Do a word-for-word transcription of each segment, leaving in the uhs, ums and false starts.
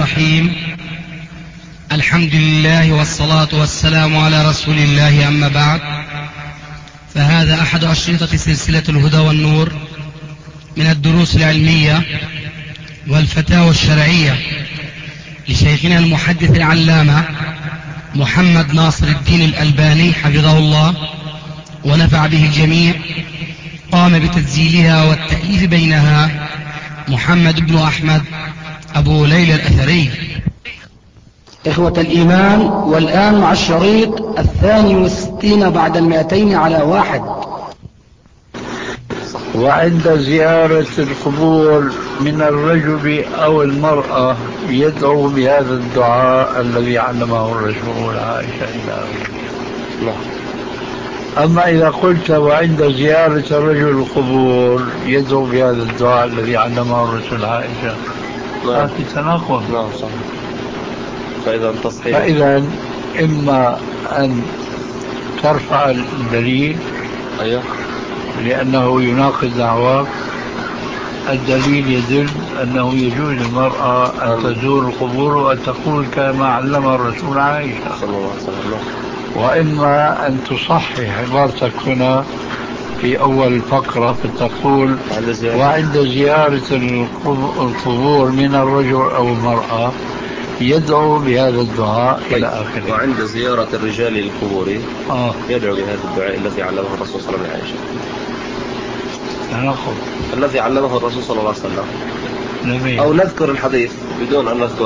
الرحيم. الحمد لله والصلاة والسلام على رسول الله، أما بعد، فهذا أحد أشرطة سلسلة الهدى والنور من الدروس العلمية والفتاوى الشرعية لشيخنا المحدث العلامة محمد ناصر الدين الألباني حفظه الله ونفع به الجميع. قام بتسجيلها والتأليف بينها محمد بن أحمد أبو ليلى الأثري. إخوة الإيمان، والآن مع الشريط الثاني والستين بعد المئتين على واحد. وعند زيارة القبور من الرجل أو المرأة يدعو بهذا الدعاء الذي علمه الرسول عائشة إلى آخره. أما إذا قلت وعند زيارة الرجل القبور يدعو بهذا الدعاء الذي علمه الرسول عائشة، هذا تناقض. نعم صح. فإذا تصحيح، فإذا إما أن ترفع الدليل أيوه لأنه يناقض دعواك. الدليل يدل أنه يجوز للمرأة أن تزور القبور وأن تقول كما علم الرسول عائشة صلى الله عليه وسلم. وإما أن تصحح عبارتك هنا في أول فقرة فتقول وعند زيارة القبور من الرجل أو المرأة يدعو بهذا الدعاء إلى آخره. وعند زيارة الرجال للقبور آه. يدعو بهذا الدعاء الذي علمه الرسول صلى الله عليه وسلم. نأخذ الذي علمه الرسول صلى الله عليه وسلم نبي. أو نذكر الحديث بدون أن نذكر.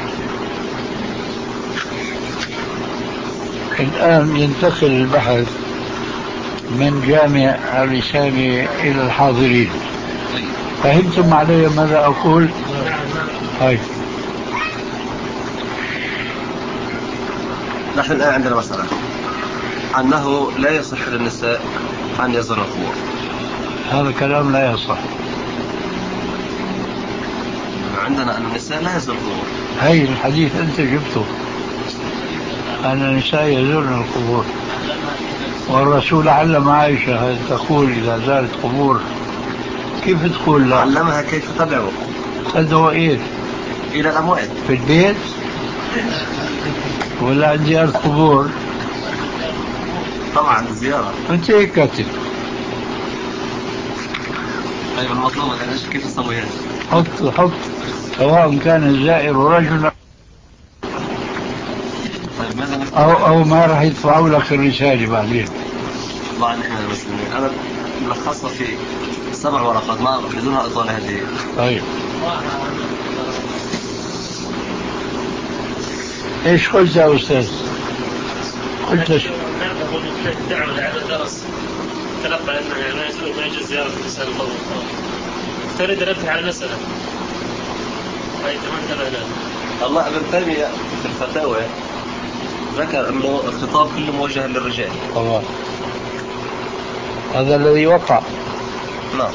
الآن ينتقل البحث من جامع الرسالة إلى الحاضرين. فهمتم علي ماذا أقول؟ هاي. نحن الآن عندنا مسألة أنه لا يصح للنساء أن يزورن القبور. هذا كلام لا يصح. عندنا أن النساء لا يزورن القبور. هاي الحديث أنت جبته أن النساء يزورن القبور، والرسول علم عائشة أن تقول إذا زارت قبور كيف تقول لا؟ علمها كيف تدعو. تدعو إيه؟ إلى الأموات في البيت ولا عند زيارة قبور؟ طبعا الزيارة. أنت هيك كاتب. طيب المطلوب إيش كيف نسوي هذا؟ حط حط سواء كان الزائر رجلا طيب ماذا أو أو ما راح يدفعوا لك الرسالة بعدين. طبعا نحن المسلمين أنا ملخصها في سبع ورقات ما بدونها إطالة هذه. طيب إيش قلت يا أستاذ؟ قلت إيش؟ الدعوة لهذا الدرس تلقى أنه ما يجوز ما يجوز زيارة النساء القبور. تريد نبه على المسألة. طيب ما انتبه له. الله ابن تيمية في الفتاوى ذكر أنه الخطاب كله موجه للرجال. طبعا هذا الذي وقع. نعم.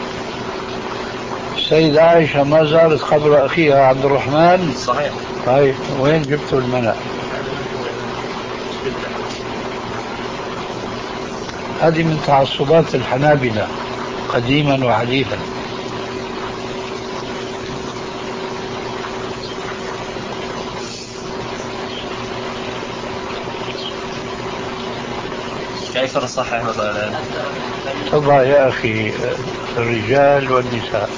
السيدة عائشة ما زارت قبر أخيها عبد الرحمن. صحيح. طيب وين جبتوا المنع؟ هذه من تعصبات الحنابلة قديما وحديثا. كيف نصحح مثلا؟ طبعا يا أخي الرجال والنساء.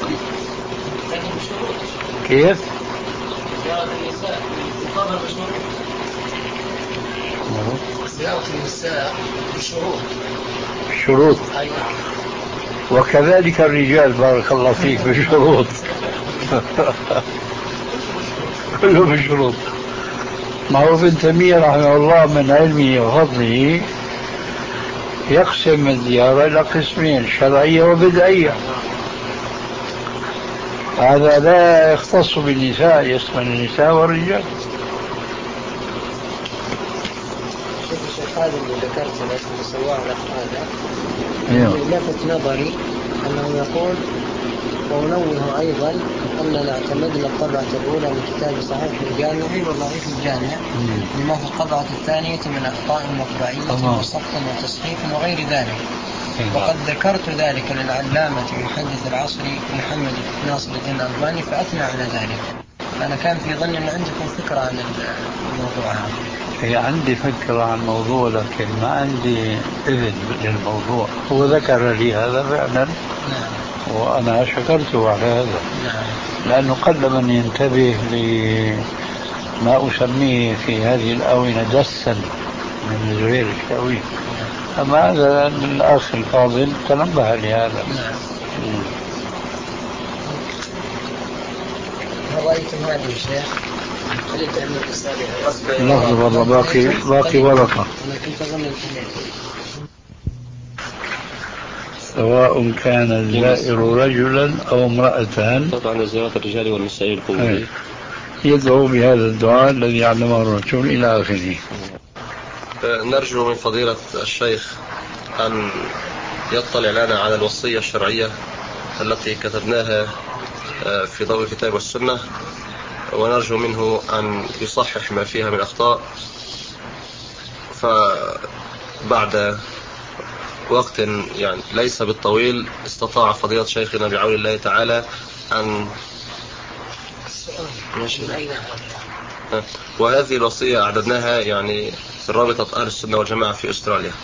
كيف؟ زيارة النساء بالقبر بشروط. زيارة النساء بشروط. شروط. وكذلك الرجال بارك الله فيك بشروط. كله بشروط. معروف ابن تيمية رحمه الله من علمه وفضله يقسم الزيارة إلى قسمين، شرعية وبدعية. هذا لا يختص بالنساء، يشمل النساء والرجال. شوف الشيخ هذا اللي ذكرته اللي سواه لك هذا لفت نظري أنه يقول ونوه أيضا أننا اعتمدنا الطبعة الأولى من كتاب صحيح الجامع وضعيف الجامع لما في الطبعة الثانية من أخطاء مطبعية وسقط وتصحيف وغير ذلك. وقد ذكرت ذلك للعلامة محدث العصر محمد ناصر الدين الألباني فأثنى على ذلك. أنا كان في ظني أن عندكم فكرة عن الموضوع هذا. هي عندي فكرة عن الموضوع لكن ما عندي إذن للموضوع. هو ذكر لي هذا فعلا. نعم. وأنا شكرته على هذا. نعم. لأنه قل من ينتبه لما أسميه في هذه الآونة دسا من زهير الشاوي. أما هذا الأخ الفاضل تنبه لهذا. نعم. هل رأيتم هذه يا شيخ؟ لحظة والله باقي باقي ورقة. سواء كان الزائر رجلا أو امرأة. طبعا زيارة الرجال والنساء القبور. يدعو بهذا الدعاء الذي علمه الرسول إلى آخره. نرجو من فضيلة الشيخ أن يطلع لنا على الوصية الشرعية التي كتبناها في ضوء الكتاب والسنة، ونرجو منه أن يصحح ما فيها من أخطاء. فبعد وقت يعني ليس بالطويل استطاع فضيلة شيخنا بعون الله تعالى أن وهذه الوصية أعددناها يعني في رابطة أهل السنة والجماعة في أستراليا.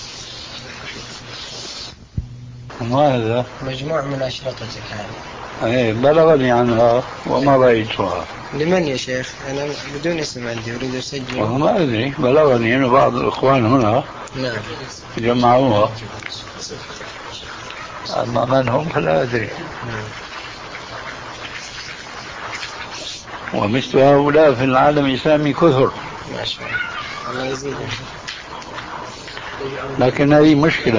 وهذا مجموع من أشرطتك هذه. ايه بلغني عنها وما رأيتها. لمن يا شيخ؟ أنا بدون اسم عندي أريد أسجل. ما أدري، بلغني أنه بعض الإخوان هنا نعم جمعوها، أما من هم فلا أدري. ومثل هؤلاء في العالم الإسلامي كثر ما شاء الله، الله يزيد. لكن هذه مشكلة.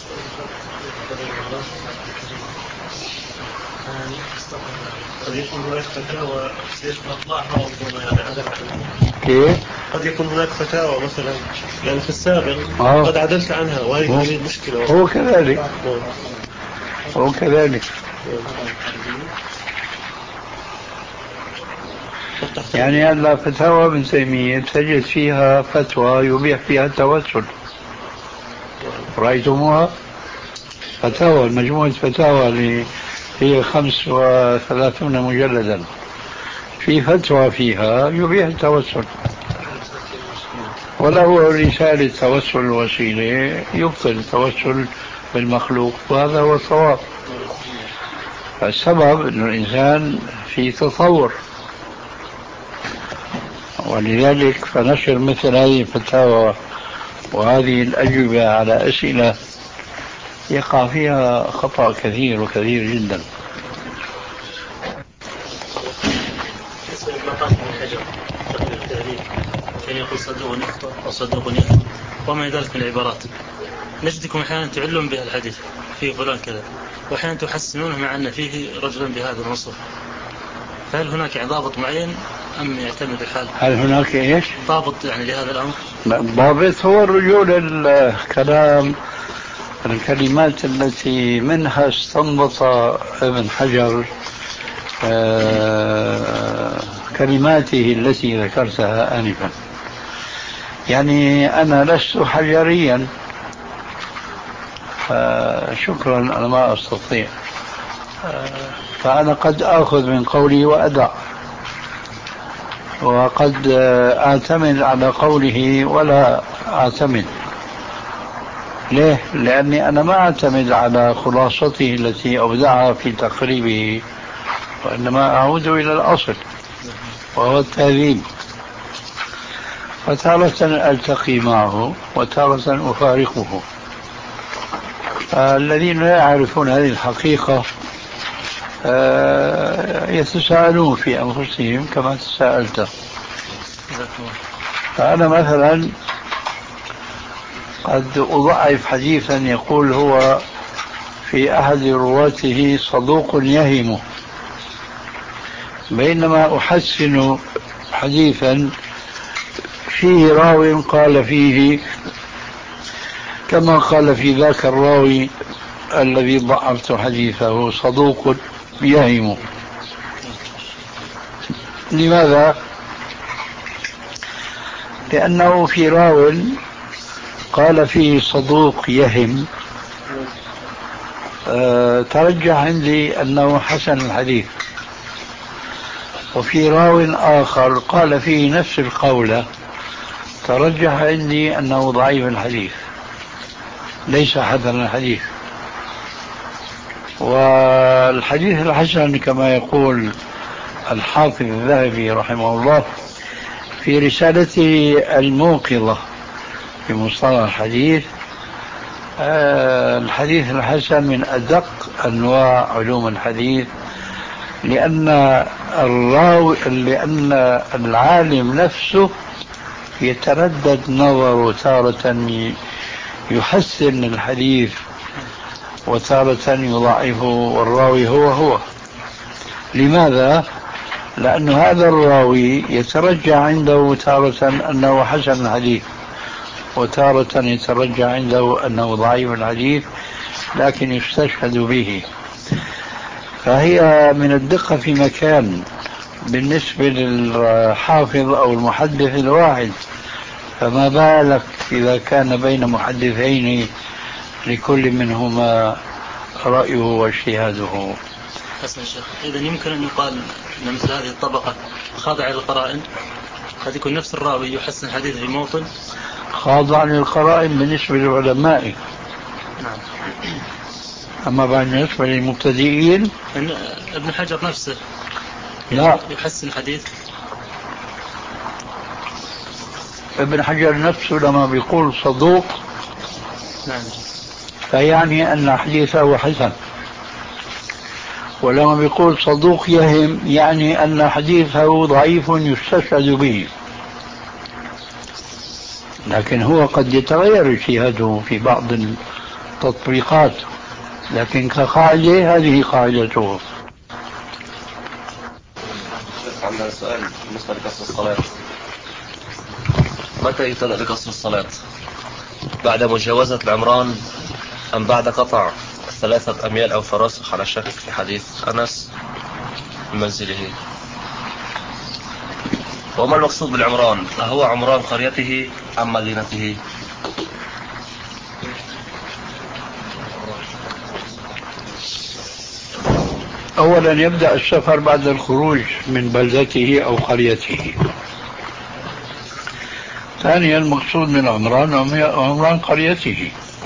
قد يكون هناك فتاوى سيف مطلعها كيف؟ قد يكون هناك فتاوى مثلا يعني في السابق آه. قد عدلت عنها وهذه المشكلة. هو كذلك هو كذلك يعني هلا فتاوى ابن تيمية تجد فيها فتوى يبيح فيها التوسل. رأيتموها؟ فتاوى، مجموعة فتاوى اللي هي خمس وثلاثون مجلدا، في فتوى فيها يبيح التوسل، وله رسالة توسل الوسيلة يبطل التوسل بالمخلوق، وهذا هو الصواب. السبب أن الإنسان في تطور، ولذلك فنشر مثل هذه الفتاوى وهذه الأجوبة على أسئلة يقع فيها خطأ كثير وكثير جدا. كان يقول صدقني أخطأ أو صدقني أخطأ وما ذلك من العبارات، نجدكم أحيانا تعلون بها الحديث فيه فلان كذا، وأحيانا تحسنونه مع أن فيه رجلا بهذا الوصف. فهل هناك ضابط معين أم يعتمد الحال؟ هل هناك إيش؟ ضابط يعني لهذا الأمر؟ الضابط هو الرجوع للكلام، الكلمات التي منها استنبط ابن حجر كلماته التي ذكرتها آنفا. يعني أنا لست حجريا، شكرا أنا ما أستطيع، فأنا قد أخذ من قولي وأدع، وقد أعتمد على قوله ولا أعتمد. ليه؟ لأني أنا ما أعتمد على خلاصته التي أودعها في تقريبه، وإنما أعود إلى الأصل وهو التهذيب. فتارة ألتقي معه وتارة أفارقه. الذين لا يعرفون هذه الحقيقة يتساءلون في أنفسهم كما تساءلت. فأنا مثلا قد أضعف حديثا يقول هو في أحد رواته صدوق يهم، بينما أحسن حديثا فيه راو قال فيه كما قال في ذاك الراوي الذي ضعفت حديثه صدوق يهم. لماذا؟ لأنه في راو قال فيه صدوق يهم أه ترجح عندي أنه حسن الحديث، وفي راو آخر قال فيه نفس القولة، ترجح عندي أنه ضعيف الحديث ليس حسن الحديث. والحديث الحسن كما يقول الحافظ الذهبي رحمه الله في رسالته الموقظة في مصطلح الحديث، الحديث الحسن من أدق أنواع علوم الحديث، لأن الراوي لأن العالم نفسه يتردد نظره، تارة يحسن الحديث وتارة يضعفه، والراوي هو هو. لماذا؟ لأن هذا الراوي يترجع عنده تارة أنه حسن الحديث، وتارة يترجع عنده أنه ضعيف الحديث، لكن يستشهد به. فهي من الدقة في مكان بالنسبة للحافظ أو المحدث الواحد، فما بالك إذا كان بين محدثين لكل منهما رأيه واجتهاده. حسن شيخ، إذا يمكن أن يقال أن مثل هذه الطبقة خاضعة للقرائن، قد يكون نفس الراوي يحسن حديث في موطن خاضع للقرائن بالنسبة للعلماء. نعم. أما بالنسبة للمبتدئين ابن حجر نفسه لا يحسن حديث. ابن حجر نفسه لما بيقول صدوق نعم فيعني أن حديثه حسن، ولما بيقول صدوق يهم يعني أن حديثه ضعيف يستشهد به. لكن هو قد يتغير اجتهاده في بعض التطبيقات، لكن كقاعدة هذه قاعدته. عندنا سؤال بالنسبة لقصر الصلاة، متى يبتدأ بقصر الصلاة؟ بعد مجاوزة العمران أم بعد قطع ثلاثة أميال أو فراسخ على شك في حديث أنس من منزله؟ وما المقصود بالعمران؟ أهو عمران قريته أم مدينته؟ أولا يبدأ السفر بعد الخروج من بلدته أو قريته. ثانيا المقصود من عمران عمران قريته.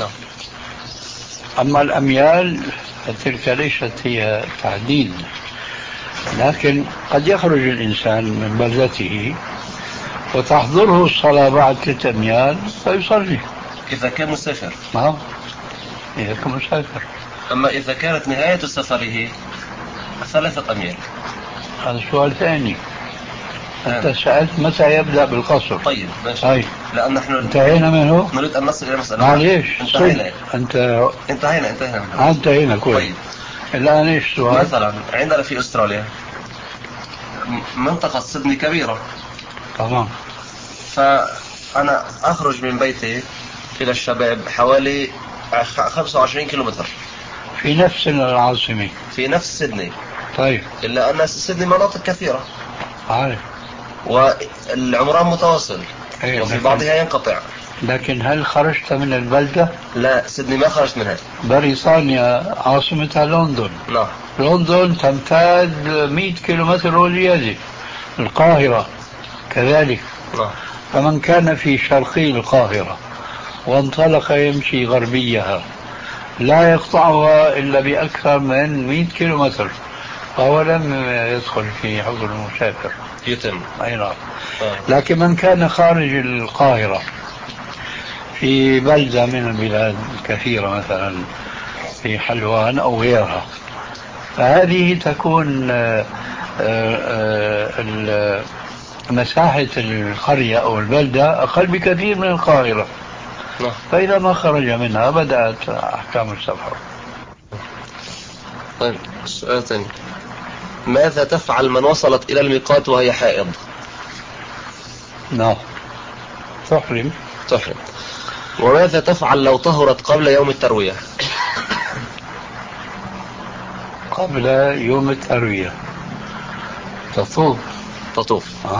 أما الأميال فتلك ليست هي تعديد، لكن قد يخرج الإنسان من بلدته وتحضره الصلاة بعد ثلاثة أميال فيصلي إذا كان مسافر. نعم إذا كان مسافر. أما إذا كانت نهاية سفره ثلاثة أميال هذا سؤال ثاني. أنت سألت متى يبدأ بالقصر. طيب ماشي. هاي. لأن نحن انتهينا منه. نريد أن نصل إلى مسألة. معليش انتهينا. أنت انتهينا انتهينا انتهينا كويس. طيب. الآن إيش السؤال؟ مثلا عندنا في أستراليا منطقة سيدني كبيرة. تمام. فأنا أخرج من بيتي إلى الشباب حوالي خمسة وعشرين كيلومتر في نفس العاصمة في نفس سيدني. طيب. إلا أن سيدني مناطق كثيرة. عارف. والعمران متواصل. أيه وفي بعضها ينقطع. لكن هل خرجت من البلدة؟ لا سيدني ما خرجت منها. بريطانيا عاصمتها لندن. نعم. لندن تمتد مئة كيلومتر وزيادة. القاهرة كذلك. نعم. فمن كان في شرقي القاهرة وانطلق يمشي غربيها لا يقطعها إلا بأكثر من مئة كيلومتر، فهو لم يدخل في حظر المسافر. يتم. أي نعم. لكن من كان خارج القاهرة في بلدة من البلاد الكثيرة مثلا في حلوان أو غيرها، فهذه تكون مساحة القرية أو البلدة أقل بكثير من القاهرة. فإذا ما خرج منها بدأت أحكام السفر. طيب السؤال الثاني، ماذا تفعل من وصلت إلى الميقات وهي حائض؟ نعم تحرم. تحرم. وماذا تفعل لو طهرت قبل يوم التروية؟ قبل يوم التروية تطوف. تطوف. آه.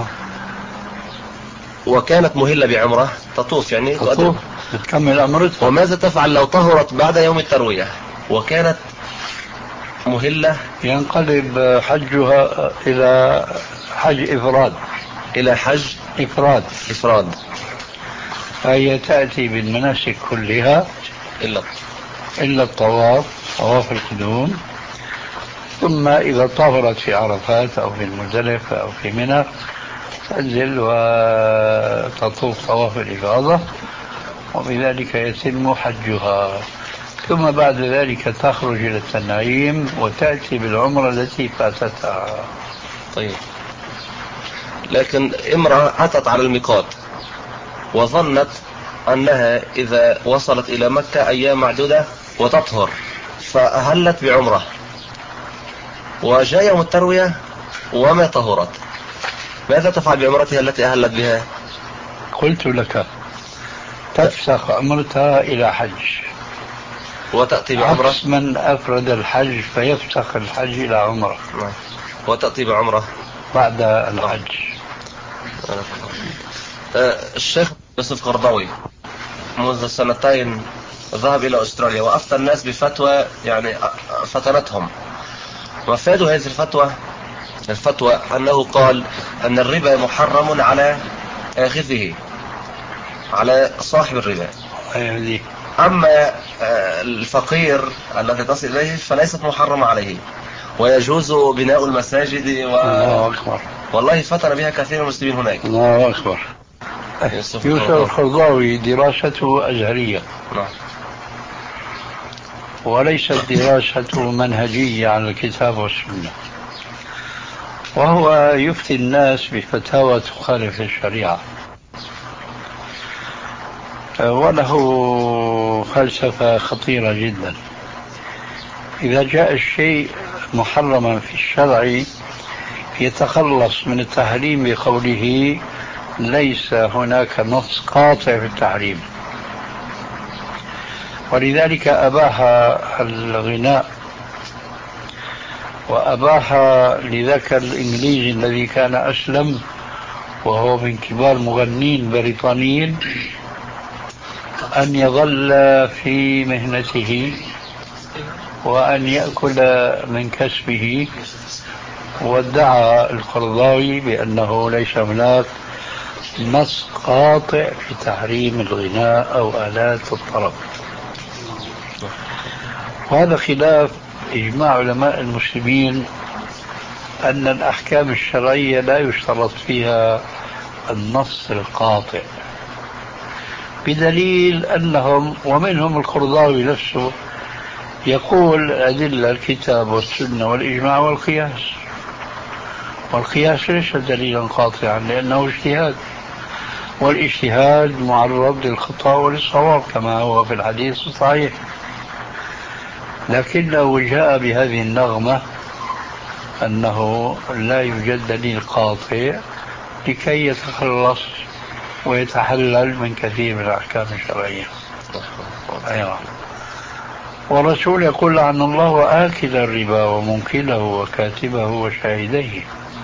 وكانت مهلة بعمرة تطوف يعني تطوف تكمل أمرتها. وماذا تفعل لو طهرت بعد يوم التروية وكانت مهلة ينقلب حجها إلى حج إفراد. إلى حج إفراد إفراد فهي تأتي بالمناسك كلها إلا إلا الطواف، طواف القدوم، ثم إذا طهرت في عرفات أو في المزدلفة أو في منى تنزل وتطوف طواف الإفاضة، وبذلك يتم حجها. ثم بعد ذلك تخرج إلى التنعيم وتأتي بالعمرة التي فاتتها. طيب، لكن امرأة أتت على الميقات وظنت أنها إذا وصلت إلى مكة أيام معدودة وتطهر فأهلت بعمرة، وجاء يوم التروية وما طهرت، ماذا تفعل بعمرتها التي أهلت بها؟ قلت لك تفسخ عمرتها إلى حج وتأتي بعمرة، عكس من أفرد الحج فيفسخ الحج إلى عمرة وتأتي بعمرة بعد الحج. الشيخ يوسف قرضاوي منذ سنتين ذهب إلى أستراليا وأفتى الناس بفتوى يعني فتنتهم، وفادوا هذه الفتوى الفتوى أنه قال أن الربا محرم على آخذه، على صاحب الربا، أما الفقير الذي تصل إليه فليست محرمة عليه ويجوز بناء المساجد و... الله أكبر. والله فتن بها كثير من المسلمين هناك. الله أكبر. يوسف القرضاوي دراسته أزهرية، نعم، وليست دراسته منهجية على الكتاب والسنة، وهو يفتي الناس بفتاوى تخالف الشريعة، وله فلسفة خطيرة جدا. إذا جاء الشيء محرما في الشرع يتخلص من التحريم بقوله ليس هناك نص قاطع في التحريم، ولذلك أباح الغناء وأباح لذاك الإنجليزي الذي كان أسلم وهو من كبار مغنين بريطانيين أن يظل في مهنته وأن يأكل من كسبه، وادعى القرضاوي بأنه ليس هناك نص قاطع في تحريم الغناء أو آلات الطرب. وهذا خلاف إجماع علماء المسلمين أن الأحكام الشرعية لا يشترط فيها النص القاطع، بدليل أنهم ومنهم القرضاوي نفسه يقول أدلة الكتاب والسنة والإجماع والقياس، والقياس ليس دليلا قاطعا لأنه اجتهاد، والاجتهاد معرض للخطأ وللصواب كما هو في الحديث الصحيح، لكنه جاء بهذه النغمة أنه لا يوجد دليل قاطع لكي يتخلص ويتحلل من كثير من الأحكام الشرعية. أيوة. والرسول يقول عن الله وآكل الربا ومنكله وكاتبه وشاهديه،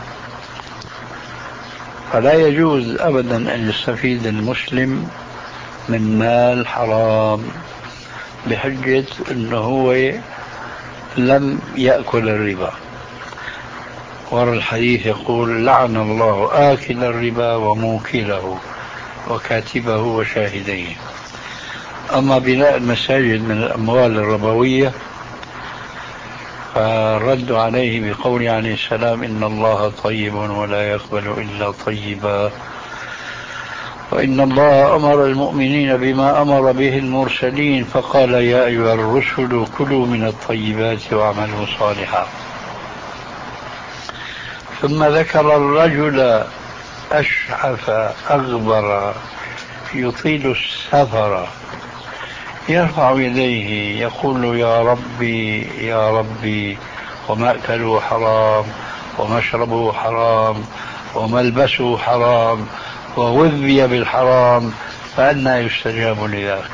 فلا يجوز أبدا أن يستفيد المسلم من مال حرام بحجة أنه هو لم يأكل الربا. ورى الحديث يقول لعن الله آكل الربا وموكله وكاتبه وشاهديه. أما بناء المساجد من الأموال الربوية فرد عليه بقول عليه السلام إن الله طيب ولا يقبل إلا طيبا، وإن الله أمر المؤمنين بما أمر به المرسلين فقال يا أيها الرسل كلوا من الطيبات واعملوا صالحا. ثم ذكر الرجل أشعث أغبر يطيل السفر يرفع يديه يقول يا ربي يا ربي ومأكله حرام ومشربه حرام وملبسه حرام وغذي بالحرام فأنى يستجاب لذاك.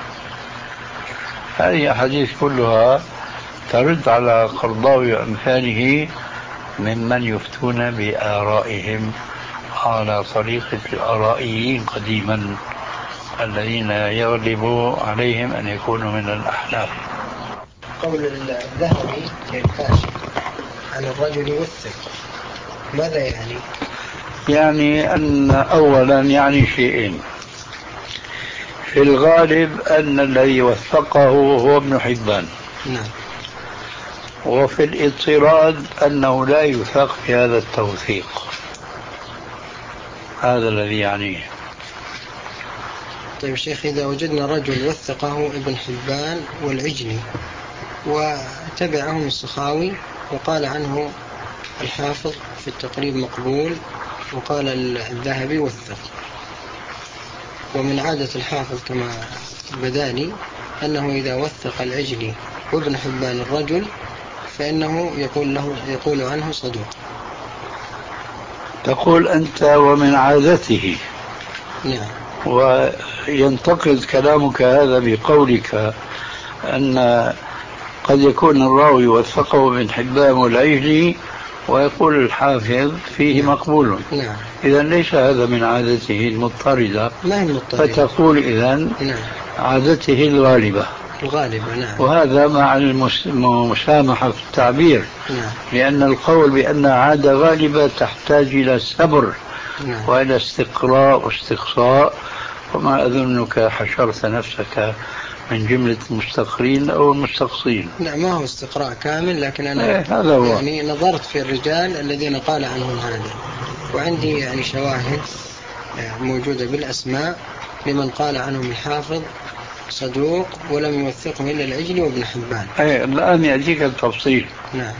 هذه أحاديث كلها ترد على قرضاوي وأمثاله ممن يفتون بآرائهم على طريقة الآرائيين قديما الذين يغلب عليهم أن يكونوا من الأحناف. قول الذهبي في الكاشف عن الرجل وثق ماذا يعني؟ يعني أن أولا يعني شيئين. في الغالب أن الذي وثقه هو ابن حبان. نعم. وفي الاضطراد أنه لا يثق في هذا التوثيق. هذا الذي يعنيه. طيب شيخ، إذا وجدنا رجل وثقه ابن حبان والعجلي وتبعهم السخاوي وقال عنه الحافظ في التقريب مقبول وقال الذهبي وثق، ومن عادة الحافظ كما بداني أنه إذا وثق العجلي وابن حبان الرجل فإنه يقول له يقول عنه صدوق. تقول أنت ومن عادته. نعم. وينتقد كلامك هذا بقولك أن قد يكون الراوي وثقه ابن حبان والعجلي ويقول الحافظ فيه نعم. مقبول. نعم. إذا ليس هذا من عادته المضطردة. ما هي المضطردة. فتقول إذن نعم. عادته الغالبة. الغالبة. نعم. وهذا مع المسامحة في التعبير. نعم. لأن القول بأن عادة غالبة تحتاج إلى صبر. نعم. وإلى استقراء واستقصاء، وما أظنك حشرت نفسك من جملة المستقرين أو المستقصين. لا، ما هو استقراء كامل، لكن أنا إيه هذا هو. يعني نظرت في الرجال الذين قال عنهم هذا، وعندي يعني شواهد موجودة بالأسماء لمن قال عنهم الحافظ صدوق ولم يوثقه إلا العجلي وابن حبان. إيه الآن يأتيك التفصيل. نعم.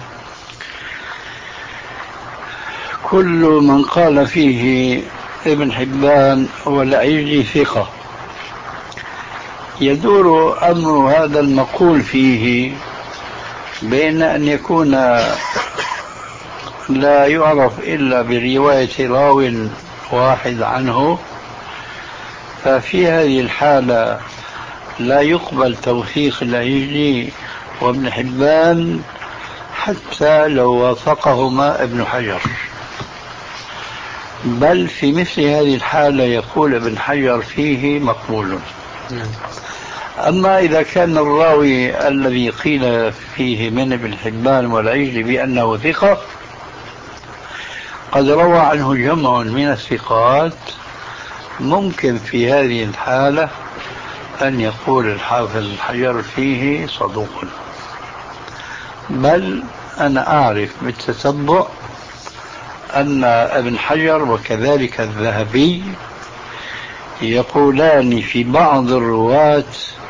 كل من قال فيه ابن حبان والعجلي ثقة، يدور أمر هذا المقول فيه بين أن يكون لا يعرف إلا برواية راو واحد عنه، ففي هذه الحالة لا يقبل توثيق العجلي وابن حبان حتى لو وافقهما ابن حجر، بل في مثل هذه الحالة يقول ابن حجر فيه مقبول. أما إذا كان الراوي الذي قيل فيه من ابن حبان والعجلي بأنه ثقة قد روى عنه جمع من الثقات، ممكن في هذه الحالة أن يقول الحافظ الحجر فيه صدوق. بل أنا أعرف بالتتبع أن ابن حجر وكذلك الذهبي يقولان في بعض الرواة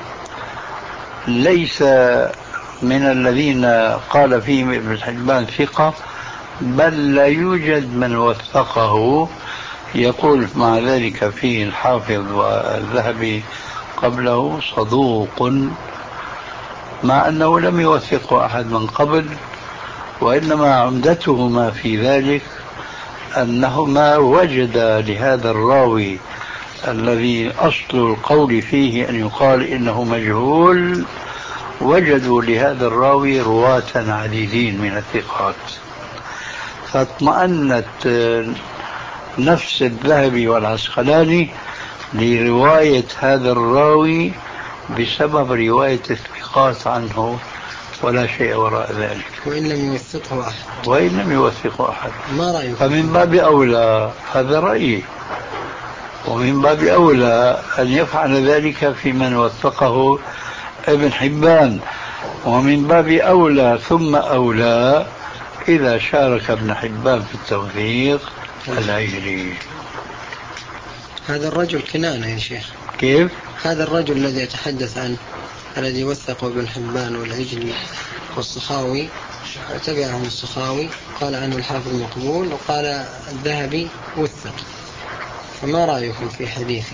ليس من الذين قال فيهم ابن حبان ثقة، بل لا يوجد من وثقه، يقول مع ذلك فيه الحافظ والذهبي قبله صدوق، مع أنه لم يوثقه أحد من قبل، وإنما عمدتهما في ذلك أنهما وجدا لهذا الراوي الذي أصل القول فيه أن يقال إنه مجهول، وجدوا لهذا الراوي رواة عديدين من الثقات، فاطمأنت نفس الذهبي والعسقلاني لرواية هذا الراوي بسبب رواية الثقات عنه، ولا شيء وراء ذلك. وإن لم يوثقه أحد وإن لم يوثقه أحد ما رأيك؟ فمن باب أولى، هذا رأيي، ومن باب أولى أن يفعل ذلك في من وثقه ابن حبان، ومن باب أولى ثم أولى إذا شارك ابن حبان في التوثيق العجلي. هذا الرجل كنانة يا شيخ. كيف؟ هذا الرجل الذي يتحدث عنه الذي وثقه ابن حبان والعجلي والسخاوي تبعهم السخاوي قال عنه الحافظ مقبول، وقال الذهبي وثق، فما رأيكم في حديثه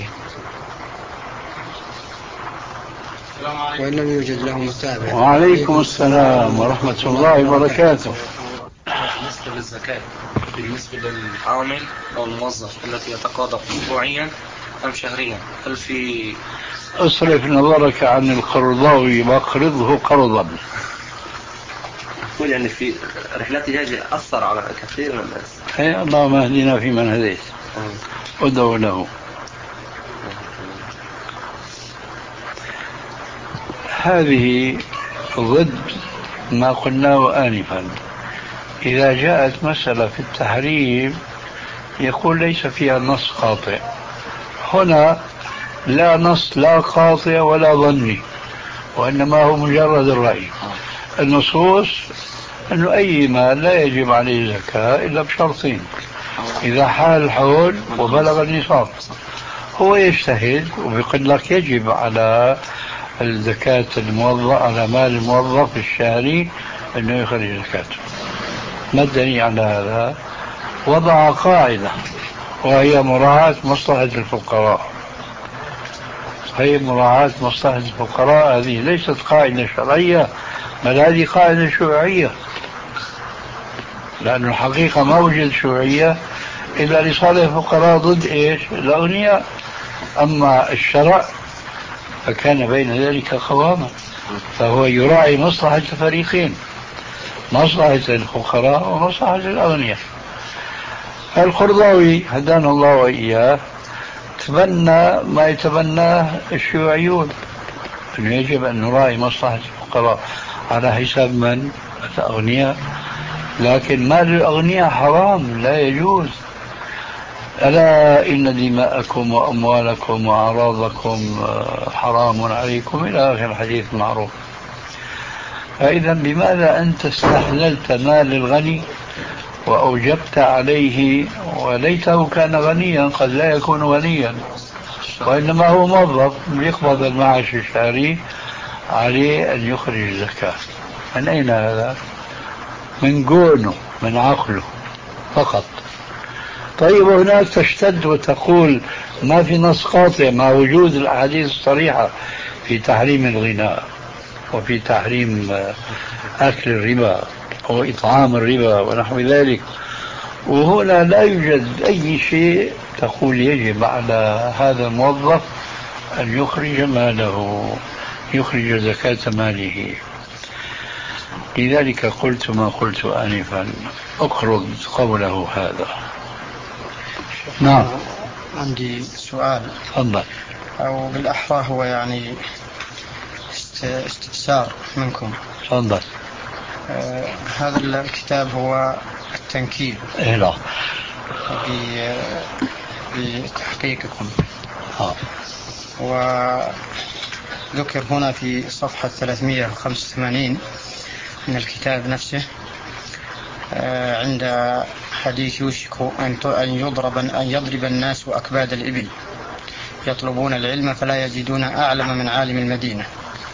وإن لم يوجد له متابع؟ وعليكم السلام ورحمة الله وبركاته. بالنسبة للزكاة بالنسبة للعامل أو الموظف التي يتقاضى أسبوعيا أم شهريا، هل في اصرف نظرك عن القرضاوي واقرضه قرضا. يقول يعني في رحلتي هذه أثر على كثير من الناس. أي اللهم اهدنا فيمن هديت ادعو له. هذه ضد ما قلناه آنفا، إذا جاءت مسألة في التحريم يقول ليس فيها نص قاطع. هنا لا نص لا قاطع ولا ظني، وإنما هو مجرد الرأي. النصوص أنه أي مال لا يجب عليه زكاة إلا بشرطين: إذا حال الحول وبلغ النصاب. هو يجتهد وبيقول لك يجب على الزكاة الموظف، على مال الموظف الشهري أنه يخرج زكاته. ما الدليل على هذا؟ وضع قاعدة وهي مراعاة مصلحة الفقراء. هي مراعاة مصلحة الفقراء هذه ليست قاعدة شرعية، بل هذه قاعدة شيوعية، لأن الحقيقة ما وجد شيوعية إلا لصالح الفقراء ضد إيش؟ الأغنياء. أما الشرع فكان بين ذلك قواما، فهو يراعي مصلحة الفريقين، مصلحة الفقراء ومصلحة الأغنياء. القرضاوي هدانا الله وإياه تبنى ما يتبناه الشيوعيون، أنه يجب أن نراعي مصلحة الفقراء على حساب من؟ الأغنياء. لكن مال الأغنياء حرام لا يجوز. ألا إن دماءكم وأموالكم وأعراضكم حرام عليكم إلى آخر الحديث المعروف. فإذا بماذا أنت استحللت مال الغني وأوجبت عليه، وليته كان غنيا، قد لا يكون غنيا وإنما هو موظف يقبض المعاش الشهري، عليه أن يخرج الزكاة. من أين هذا؟ من جونه، من عقله فقط. طيب هناك تشتد وتقول ما في نص قاطع مع وجود الأحاديث الصريحة في تحريم الغناء وفي تحريم أكل الربا وإطعام الربا ونحو ذلك، وهنا لا يوجد أي شيء تقول يجب على هذا الموظف أن يخرج ماله، يخرج زكاة ماله. لذلك قلت ما قلت آنفا، أقرض قوله هذا. نعم. عندي سؤال. تفضل. أو بالأحرى هو يعني استفسار منكم. تفضل. آه هذا الكتاب هو التنكيل. إيه لا. بتحقيقكم. آه. وذكر هنا في صفحة ثلاثمائة وخمسة وثمانين من الكتاب نفسه آه عند حديث يوشك أن يضرب أن يضرب الناس أكباد الإبل يطلبون العلم فلا يجدون أعلم من عالم المدينة.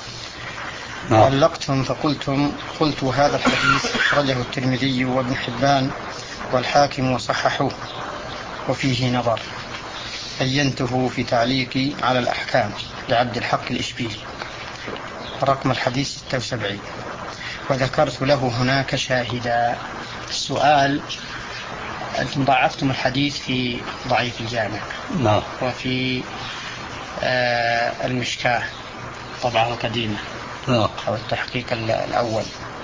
علقتم فقلتم قلت هذا الحديث أخرجه الترمذي وابن حبان والحاكم وصححوه وفيه نظر. عينته في تعليقي على الأحكام لعبد الحق الإشبيلي رقم الحديث ستة وسبعين، وذكرت له هناك شاهدا. السؤال: أنتم ضعفتم الحديث في ضعيف الجامع نعم. وفي آه المشكاة طبعه القديمة نعم. أو التحقيق الأول،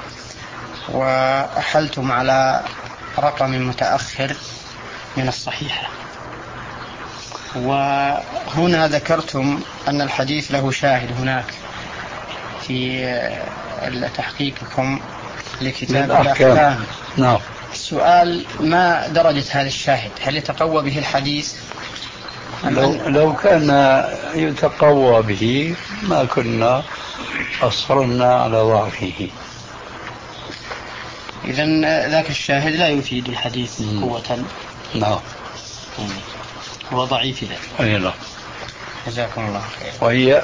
وأحلتم على رقم متأخر من الصحيحة، وهنا ذكرتم أن الحديث له شاهد هناك في تحقيقكم لكتاب الأحكام. نعم. السؤال: ما درجة هذا الشاهد؟ هل يتقوى به الحديث؟ لو, لو كان يتقوى به ما كنا أصرنا على ضعفه. إذن ذاك الشاهد لا يفيد الحديث قوة. نعم. هو ضعيف ذا. أي لا. جزاكم الله خير. وهي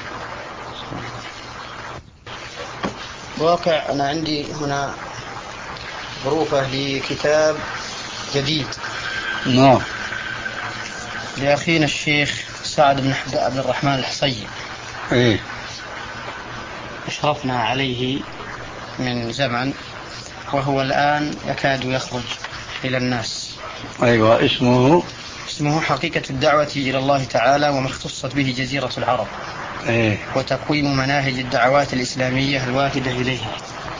واقع أنا عندي هنا ظروفه لكتاب جديد. نعم. لأخينا الشيخ سعد بن عبد الرحمن الحصي. إيه. أشرفنا عليه من زمن وهو الآن يكاد يخرج إلى الناس. أيوة. اسمه اسمه حقيقة الدعوة إلى الله تعالى وما اختصت به جزيرة العرب. إيه. وتقويم مناهج الدعوات الإسلامية الوافدة إليها.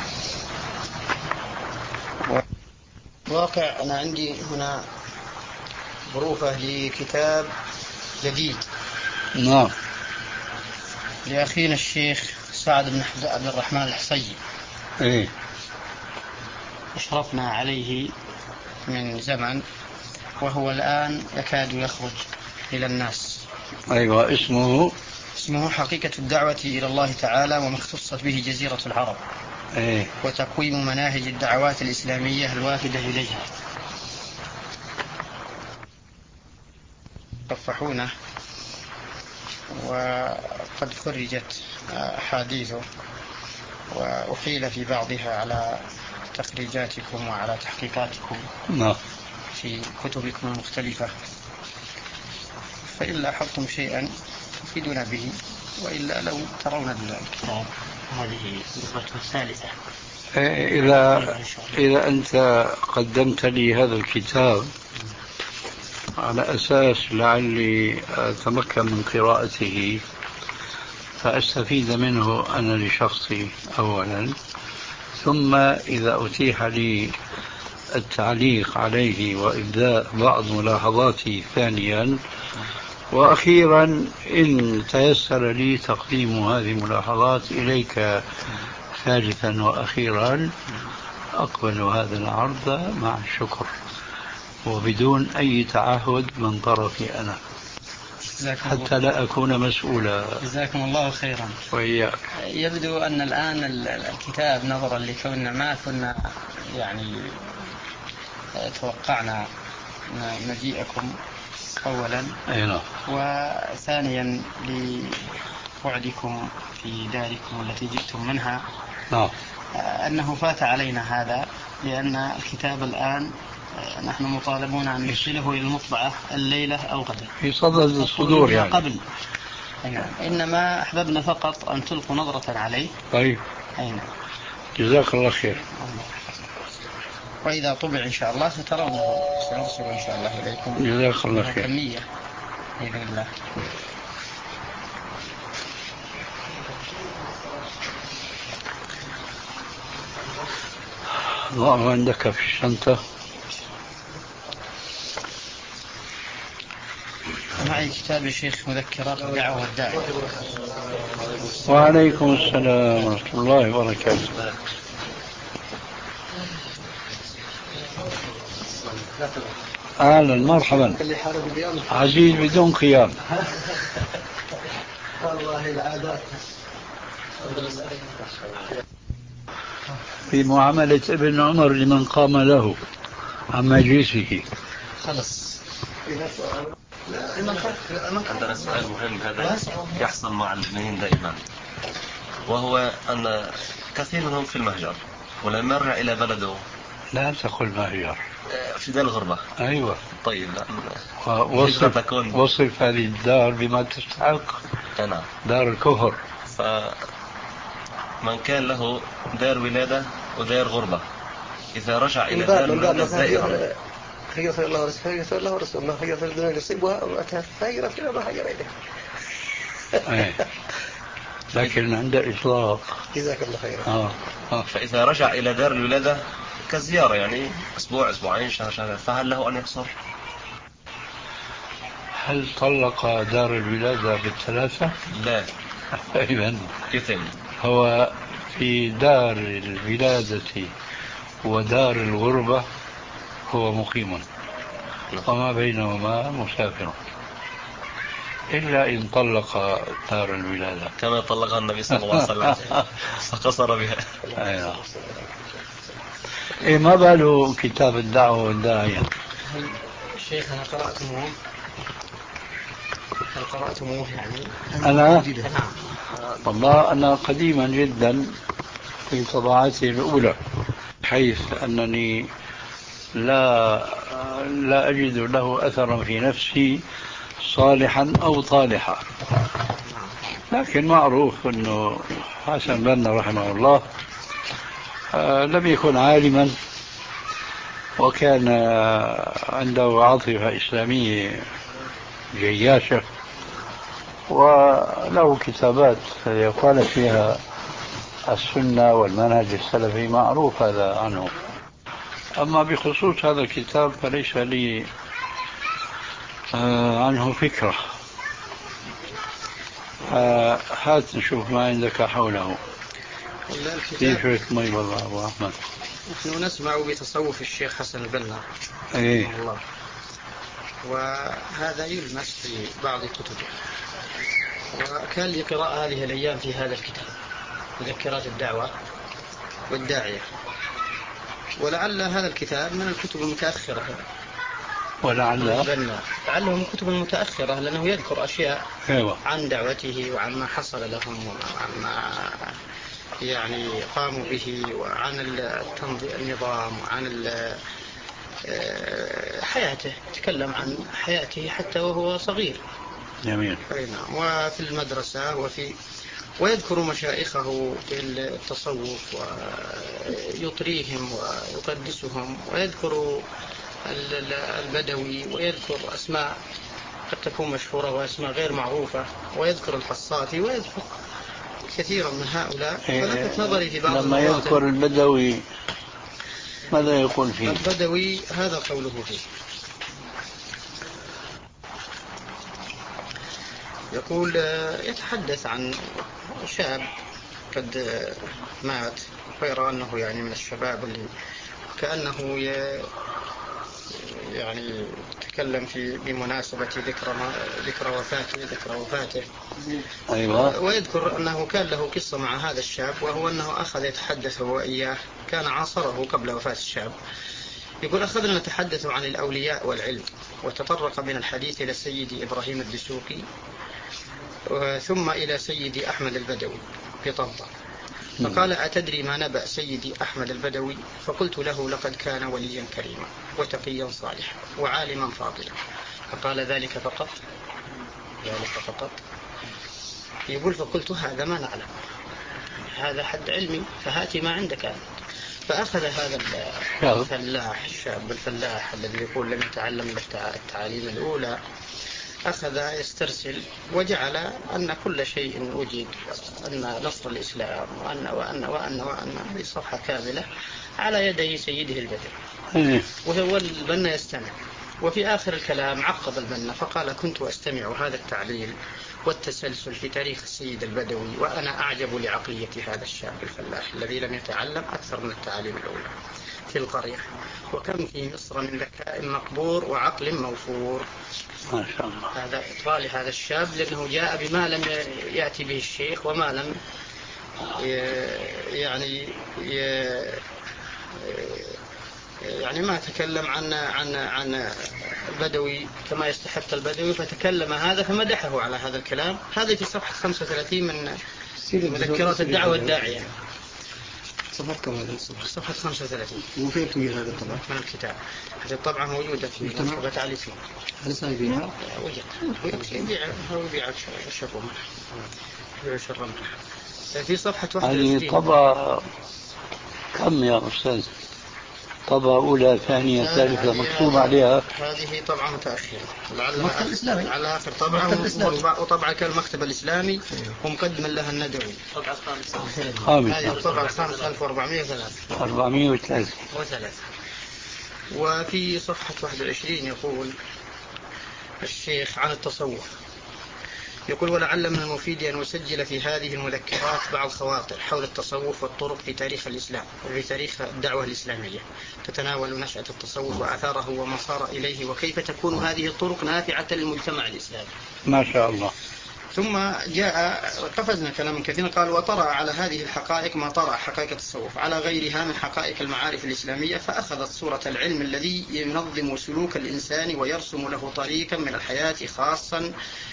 واقع أنا عندي هنا ظروفه لكتاب جديد. نعم. لأخينا الشيخ سعد بن عبد الرحمن الحصي. إيه. أشرفنا عليه من زمن، وهو الآن يكاد يخرج إلى الناس. أيوة. اسمه اسمه حقيقة الدعوة إلى الله تعالى وما اختصت به جزيرة العرب، إيه؟ وتقويم مناهج الدعوات الإسلامية الوافدة إليها. صفحونه، وقد فرجت أحاديثه وأحيل في بعضها على تخريجاتكم وعلى تحقيقاتكم نعم في كتبكم المختلفة، فإن لاحظتم شيئا تفيدنا به، وإلا لو ترون الكتاب هذه نسخته الثالثة. إذا إذا أنت قدمت لي هذا الكتاب على أساس لعلي أتمكن من قراءته فأستفيد منه أنا لشخصي أولا، ثم إذا أتيح لي التعليق عليه وإبداء بعض ملاحظاتي ثانيا، وأخيرا إن تيسر لي تقديم هذه الملاحظات إليك ثالثا وأخيرا، أقبل هذا العرض مع الشكر وبدون أي تعهد من طرفي أنا، حتى لا أكون مسؤولا. جزاكم الله خيرا. وإياك. يبدو أن الآن الكتاب نظرا لكوننا ما كنا يعني توقعنا مجيئكم أولا، أينا. وثانيا لبعدكم في داركم التي جئتم منها، نعم، أنه فات علينا هذا، لأن الكتاب الآن نحن مطالبون أن نرسله إلى المطبعة الليلة أو غدا في صدد الصدور يعني قبل. إنما أحببنا فقط أن تلقوا نظرة عليه. طيب. أين. جزاك الله خير. وإذا طبع إن شاء الله سترونه، سنرسل إن شاء الله إليكم. جزاك الله خير. كمية بإذن الله. الله عندك في الشنطة. معي كتاب الشيخ مذكرات الدعوة والداعي. وعليكم السلام ورحمة الله وبركاته. أهلا مرحبا. عزيز بدون قيام. والله العادات في معاملة ابن عمر لمن قام له عن مجلسه. خلص. عندنا سؤال مهم هذا يحصل مع المؤمنين دائما، وهو أن كثير منهم في المهجر، ولما يرجع إلى بلده. لا تقل مهجر، في دار الغربة. أيوة. طيب. وصف, وصف هذه الدار بما تستحق. نعم. دار الكفر. فمن كان له دار ولادة ودار غربة، إذا رجع إلى دار الولادة زائرا فيغفر الله ورسوله فيغفر الله ورسوله ما فيغفر الذنوب يصيبها وأتى فيغفر ما حجر إليه. لكن عند إطلاق. جزاك الله خيرا. آه. آه. فإذا رجع إلى دار الولادة كزيارة، يعني أسبوع أسبوعين شهر شهر، فهل له أن يقصر؟ هل طلق دار الولادة بالثلاثة؟ لا. إذن يتم. هو في دار الولادة ودار الغربة هو مقيم، وما بينهما مسافر، إلا إن طلق دار الولادة كما طلقها النبي صلى الله عليه وسلم فقصر بها. أيوة. إيه ما باله كتاب الدعوة والداعية؟ شيخ أنا قرأتموه. هل قرأتموه يعني؟ أنا والله أنا قديما جدا في طبعاتي الأولى، حيث أنني لا لا أجد له أثرا في نفسي صالحا أو طالحا، لكن معروف أنه حسن البنا رحمه الله لم يكن عالما، وكان عنده عاطفة إسلامية جياشة، وله كتابات يقال فيها السنة والمنهج السلفي، معروف هذا عنه. أما بخصوص هذا الكتاب فليس لي عنه فكرة. هات نشوف ما عندك حوله. كيف اسمه والله أبو أحمد؟ نحن نسمع بتصوف الشيخ حسن البنا إيه الله، وهذا يلمس في بعض كتبه، وكان لي قراءة هذه الأيام في هذا الكتاب مذكرات الدعوة والداعية، ولعل هذا الكتاب من الكتب المتأخرة، ولعل لعله من الكتب المتأخرة لأنه يذكر أشياء أيوة. عن دعوته وعن ما حصل لهم وعن ما يعني قاموا به وعن التنظيم النظام وعن حياته، تكلم عن حياته حتى وهو صغير. جميل. وفي المدرسة وفي ويذكر مشايخه في التصوف ويطريهم ويقدسهم، ويذكر البدوي، ويذكر أسماء قد تكون مشهورة وأسماء غير معروفة، ويذكر الحصافي، ويذكر كثيرا من هؤلاء. فلفت نظري في بعض لما يذكر البدوي ماذا يقول فيه؟ البدوي هذا قوله فيه، يقول يتحدث عن شاب قد مات، ويرى أنه يعني من الشباب اللي كأنه يعني تكلم في بمناسبة ذكرى ذكرى وفاته ذكرى وفاته أيوة. ويذكر أنه كان له قصة مع هذا الشاب، وهو أنه أخذ يتحدث هو إياه، كان عاصره قبل وفاة الشاب. يقول أخذنا نتحدث عن الأولياء والعلم، وتطرق من الحديث إلى سيدي إبراهيم الدسوقي ثم إلى سيدي أحمد البدوي في طنطا، فقال أتدري ما نبأ سيدي أحمد البدوي؟ فقلت له لقد كان وليا كريما وتقيا صالحا وعالما فاضلا. فقال ذلك فقط؟ ذلك فقط؟ يقول فقلت هذا ما نعلم، هذا حد علمي، فهاتي ما عندك أنت. فأخذ هذا الفلاح الشاب الفلاح الذي يقول لم يتعلم التعاليم الأولى، أخذ يسترسل وجعل أن كل شيء وجد، أن نصر الإسلام وأن وأن وأن وأن بصفحة كاملة على يدي سيده البدوي، وهو البنا يستمع. وفي آخر الكلام عقب البنا فقال كنت أستمع هذا التعليل والتسلسل في تاريخ السيد البدوي، وأنا أعجب لعقلية هذا الشاب الفلاح الذي لم يتعلم أكثر من التعاليم الأولى في القرية، وكم في مصر من ذكاء مقبور وعقل موفور. ما شاء الله. هذا إطلال هذا الشاب، لأنه جاء بما لم يأتي به الشيخ، وما لم يعني يعني ما تكلم عن عن عن البدوي كما يستحق البدوي، فتكلم هذا فمدحه على هذا الكلام. هذا في صفحة خمسة وثلاثين من مذكرات الدعوة الداعية، صفحة كم هذا؟ صفحة خمسة وثلاثين. وفين توجد هذا الطبعة؟ من الكتاب. هذه الطبعة موجودة في مكتبة علي اسمه. هل سيبيعها؟ وجد. يبيع هو يبيع الشفوم. يبيع الشرم. في صفحة واحد وعشرين. هذه طبعة كم يا أستاذ؟ طبعة أولى ثانية ثالثة مكتوب عليها؟ هذه طبعة متأخرة، لعلها على آخر طبعة، وطبعة كالمكتب الإسلامي، ومقدما لها الندوي. طبعة خامسة. هذه الطبعة الخامسة ألف وأربعمائة وثلاثة. أربعمائة وثلاثة. وثلاثة. وفي صفحة واحد وعشرين يقول الشيخ عن التصوف، يقول ولعل من المفيد أن أسجل في هذه المذكرات بعض خواطر حول التصوف والطرق في تاريخ الإسلام وفي تاريخ الدعوة الإسلامية، تتناول نشأة التصوف وآثاره وما صار إليه، وكيف تكون هذه الطرق نافعة للمجتمع الإسلامي. ما شاء الله. ثم جاء قفزنا كلام كثير، قال وطرأ على هذه الحقائق ما طرأ حقائق التصوف على غيرها من حقائق المعارف الإسلامية، فأخذت صورة العلم الذي ينظم سلوك الإنسان ويرسم له طريقا من الحياة، خاصا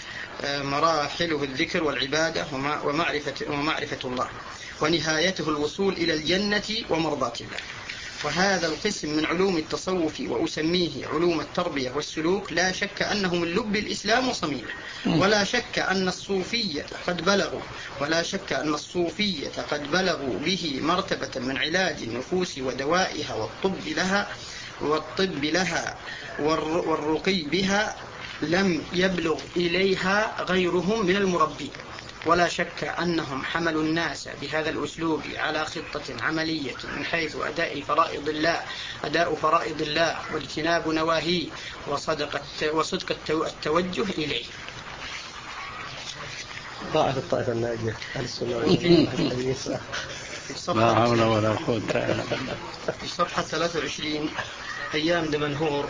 مراحله الذكر والعبادة ومعرفة, ومعرفة الله، ونهايته الوصول إلى الجنة ومرضاة الله. وهذا القسم من علوم التصوف وأسميه علوم التربية والسلوك لا شك أنه من لب الإسلام وصميمه، ولا شك أن الصوفية قد بلغوا ولا شك أن الصوفية قد بلغوا به مرتبة من علاج النفوس ودوائها والطب لها والطب لها والرقي بها لم يبلغ إليها غيرهم من المربين. ولا شك أنهم حملوا الناس بهذا الأسلوب على خطة عملية من حيث أداء فرائض الله أداء فرائض الله واجتناب نواهيه وصدق وصدق التوجه إليه. ضاعت الطائفة الناجية أهل السنة والجماعة. لا حول ولا قوة إلا بالله. في صفحة ثلاثة وعشرين أيام دمنهور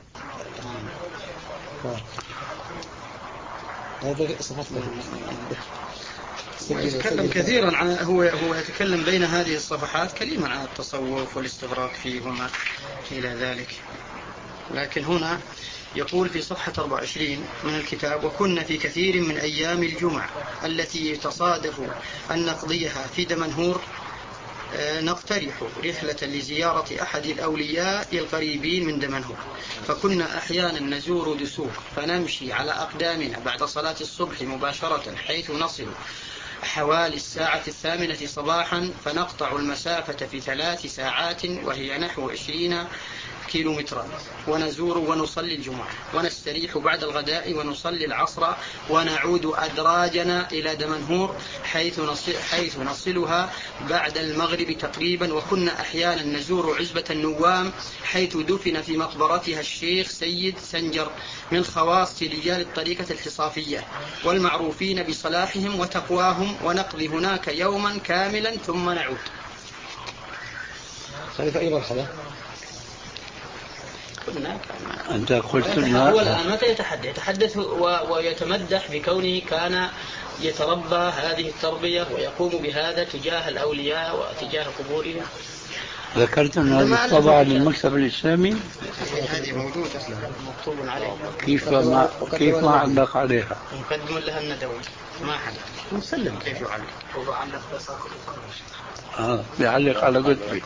يتكلم كثيرا عن هو هو يتكلم بين هذه الصفحات كلمة عن التصوف والاستغراق فيه وما إلى ذلك، لكن هنا يقول في صفحة أربعة وعشرين من الكتاب: وكنا في كثير من أيام الجمعة التي تصادف أن نقضيها في دمنهور نقترح رحلة لزيارة أحد الأولياء القريبين من دمنهور، فكنا أحيانا نزور دسوق فنمشي على أقدامنا بعد صلاة الصبح مباشرة حيث نصل حوالي الساعة الثامنة صباحا، فنقطع المسافة في ثلاث ساعات وهي نحو عشرين كيلو مترا، ونزور ونصلي الجمعة ونستريح بعد الغداء ونصلي العصر، ونعود أدراجنا إلى دمنهور حيث, نصل حيث نصلها بعد المغرب تقريبا. وكنا أحيانا نزور عزبة النوام حيث دفن في مقبرتها الشيخ سيد سنجر من خواص رجال الطريقة الحصافية والمعروفين بصلاحهم وتقواهم، ونقضي هناك يوما كاملا ثم نعود. أنت قلت لنا هو الآن متى يتحدث يتحدث ويتمدح بكونه كان يتربى هذه التربية ويقوم بهذا تجاه الأولياء وتجاه قبورهم. ذكرت أن هذه الطبعة للمكتب الإسلامي هذه موجودة مكتوب عليها. كيف ما كيف ما علق عليها؟ مقدم لها الندوي ما حد مسلم كيف يعلق؟ هو علق بس آه بيعلق على قدري.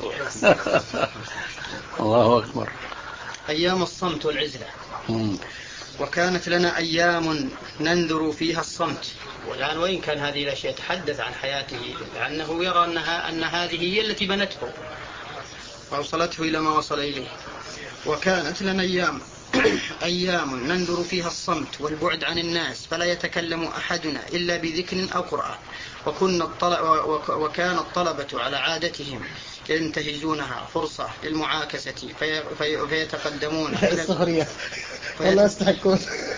الله أكبر. أيام الصمت والعزلة. وكانت لنا أيام ننذر فيها الصمت، والآن وإن كان هذه الأشياء يتحدث عن حياته لأنه يرى أنها أن هذه هي التي بنته وأوصلته إلى ما وصل إليه. وكانت لنا أيام أيام ننذر فيها الصمت والبعد عن الناس فلا يتكلم أحدنا إلا بذكر أو قرآن، وكنا وكان الطلبة على عادتهم ينتهزونها فرصة للمعاكسة في في فيتقدمون الصخرية والله يستحقون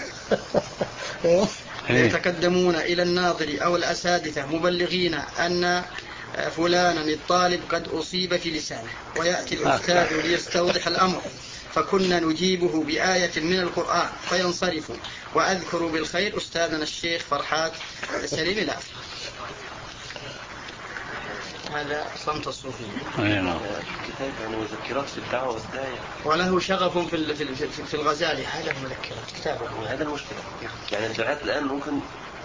يتقدمون إلى الناظر أو الأساتذة مبلغين أن فلانا الطالب قد أصيب في لسانه، ويأتي الأستاذ ليستوضح الأمر فكنا نجيبه بآية من القرآن فينصرف. وأذكر بالخير أستاذنا الشيخ فرحات سليم الآخر. هذا صمت الصوفي. كتاب يعني مذكرات في الدعوة والداية، وله شغف في في في الغزالي. هذا مذكرات كتابه. هذا المشكلة يعني الدعاة الآن ممكن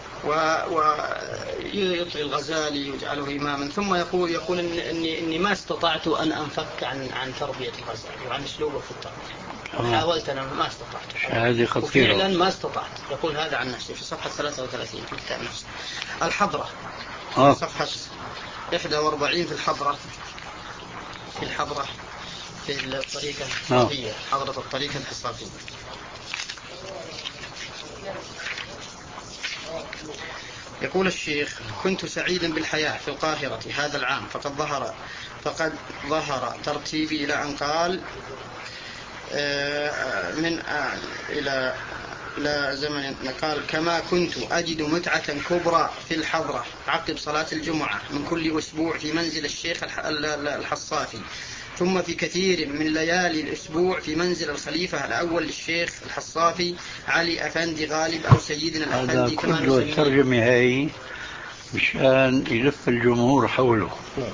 ويطلي الغزالي يجعله إماما ثم يقول يقول إن إني إني ما استطعت أن أنفك عن عن تربية الغزالي وعن أسلوبه في التربية. حاولت أنا ما استطعت. هذه خطيرة. وفعلا ما استطعت. يقول هذا عن نفسه في صفحة ثلاثة وثلاثين في الكتاب نفسه. الحضرة. آه. صفحة إحدى وأربعين في الحضرة. في الحضرة في الطريقة الحصافية. حضرة الطريقة الحصافية. يقول الشيخ: كنت سعيدا بالحياة في القاهرة هذا العام، فقد ظهر فقد ظهر ترتيبي إلى أن قال من إلى لا زمن قال: كما كنت أجد متعة كبرى في الحضرة عقب صلاة الجمعة من كل أسبوع في منزل الشيخ الحصافي، ثم في كثير من ليالي الأسبوع في منزل الخليفة الأول للشيخ الحصافي علي أفندي غالب أو سيدنا الأفندي كما نسميه. هذا كله الترجمة هاي مشان يلف الجمهور حوله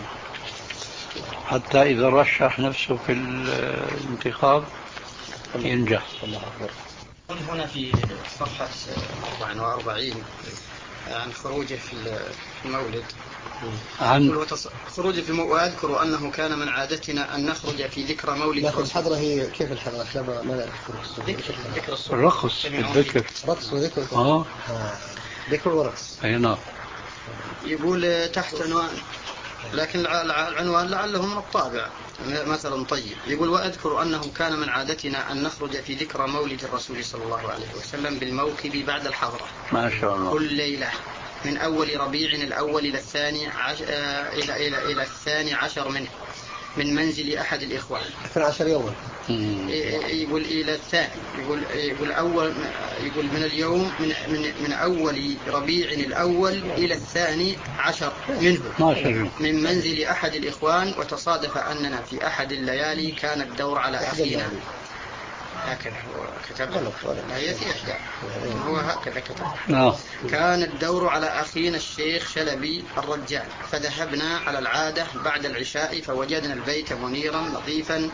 حتى إذا رشح نفسه في الانتخاب ينجح. هنا في صفحة أربعة وأربعين عن خروجه في المولد عن خروجه في المولد. وأذكر أنه كان من عادتنا أن نخرج في ذكرى مولد. الحضرة هي كيف الحضرة؟ ما ذكر الصبح. الرقص الذكر. رقص وذكر. آه. ذكر ورقص. أي نعم. يقول تحت عنوان، لكن العنوان لعله من الطابع مثلا طيب. يقول: وأذكر أنه كان من عادتنا أن نخرج في ذكرى مولد الرسول صلى الله عليه وسلم بالموكب بعد الحضرة ما شاء الله كل ليلة من أول ربيع الأول إلى الثاني عش... إلى إلى إلى الثاني عشر منه، من منزل أحد الإخوان اثنا عشر يوما. يقول إلى الثاني، يقول يقول أول يقول من اليوم من من من أول ربيع الأول إلى الثاني عشر منه من منزل أحد الإخوان. وتصادف أننا في أحد الليالي كان الدور على أخينا. هكذا هو كتب، لا هي في إحدى، هو هكذا كتب. كان الدور على أخينا الشيخ شلبي الرجال، فذهبنا على العادة بعد العشاء فوجدنا البيت منيرا لطيفا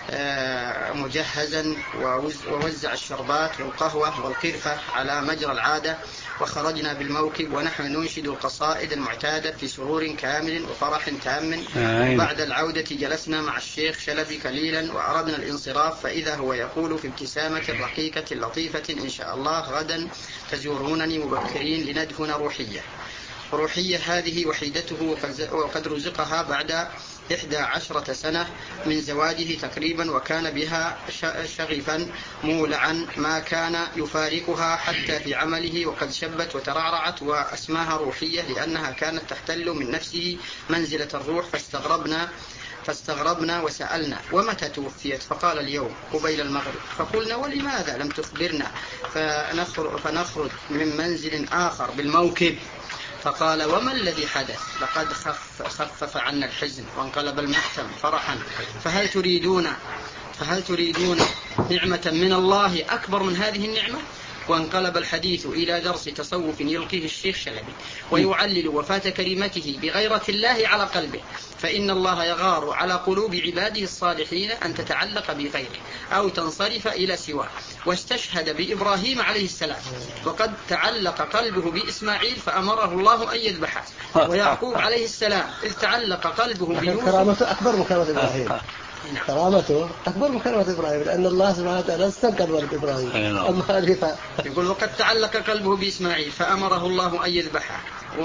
مجهزا، ووزع الشربات والقهوة والقرفة على مجرى العادة، وخرجنا بالموكب ونحن ننشد القصائد المعتادة في سرور كامل وفرح تام. بعد العودة جلسنا مع الشيخ شلبي قليلا وأردنا الانصراف، فإذا هو يقول في ابتسامة رقيقة لطيفة: إن شاء الله غدا تزورونني مبكرين لندفن روحية. روحية هذه وحيدته وقد رزقها بعد إحدى عشرة سنة من زواجه تقريبا، وكان بها شغفا مولعا ما كان يفارقها حتى في عمله، وقد شبت وترعرعت وأسماها روحية لأنها كانت تحتل من نفسه منزلة الروح. فاستغربنا فاستغربنا وسألنا: ومتى توفيت؟ فقال: اليوم قبيل المغرب. فقلنا: ولماذا لم تخبرنا فنخرج, فنخرج من منزل آخر بالموكب؟ فقال: وما الذي حدث؟ لقد خف خفف عنا الحزن وانقلب المحتم فرحا، فهل تريدون فهل تريدون نعمة من الله أكبر من هذه النعمة؟ وانقلب الحديث إلى درس تصوف يلقيه الشيخ شلبي ويعلل وفاة كلمته بغيرة الله على قلبه، فإن الله يغار على قلوب عباده الصالحين أن تتعلق بغيره أو تنصرف إلى سواه. واستشهد بإبراهيم عليه السلام وقد تعلق قلبه بإسماعيل فأمره الله أن يذبحه، ويعقوب عليه السلام إذ تعلق قلبه بيوسف. كرامته أكبر من كرامة إبراهيم. كرامته أكبر من كرامة إبراهيم، لأن الله سبحانه وتعالى استنقذ ولد إبراهيم. أما هذه يقول: وقد تعلق قلبه بإسماعيل فأمره الله أن يذبحه،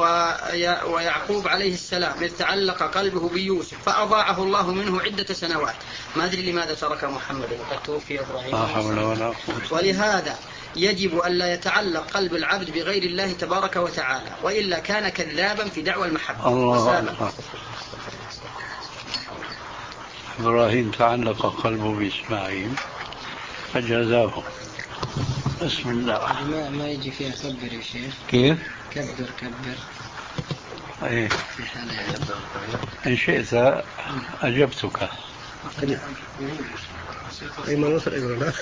ويعقوب عليه السلام إذ تعلق قلبه بيوسف فأضاعه الله منه عدة سنوات. ما أدري لماذا ترك محمد وقد توفي إبراهيم. ولهذا يجب أن لا يتعلق قلب العبد بغير الله تبارك وتعالى، وإلا كان كذابا في دعوى المحبة. الله. إبراهيم تعلق قلبه بإسماعيل فجزاه. بسم الله. ما, ما يجي فيها كبر يا شيخ. كيف؟ كبر كبر. ايه إن شئت أجبتك. أي ما نوصل إبراهيم.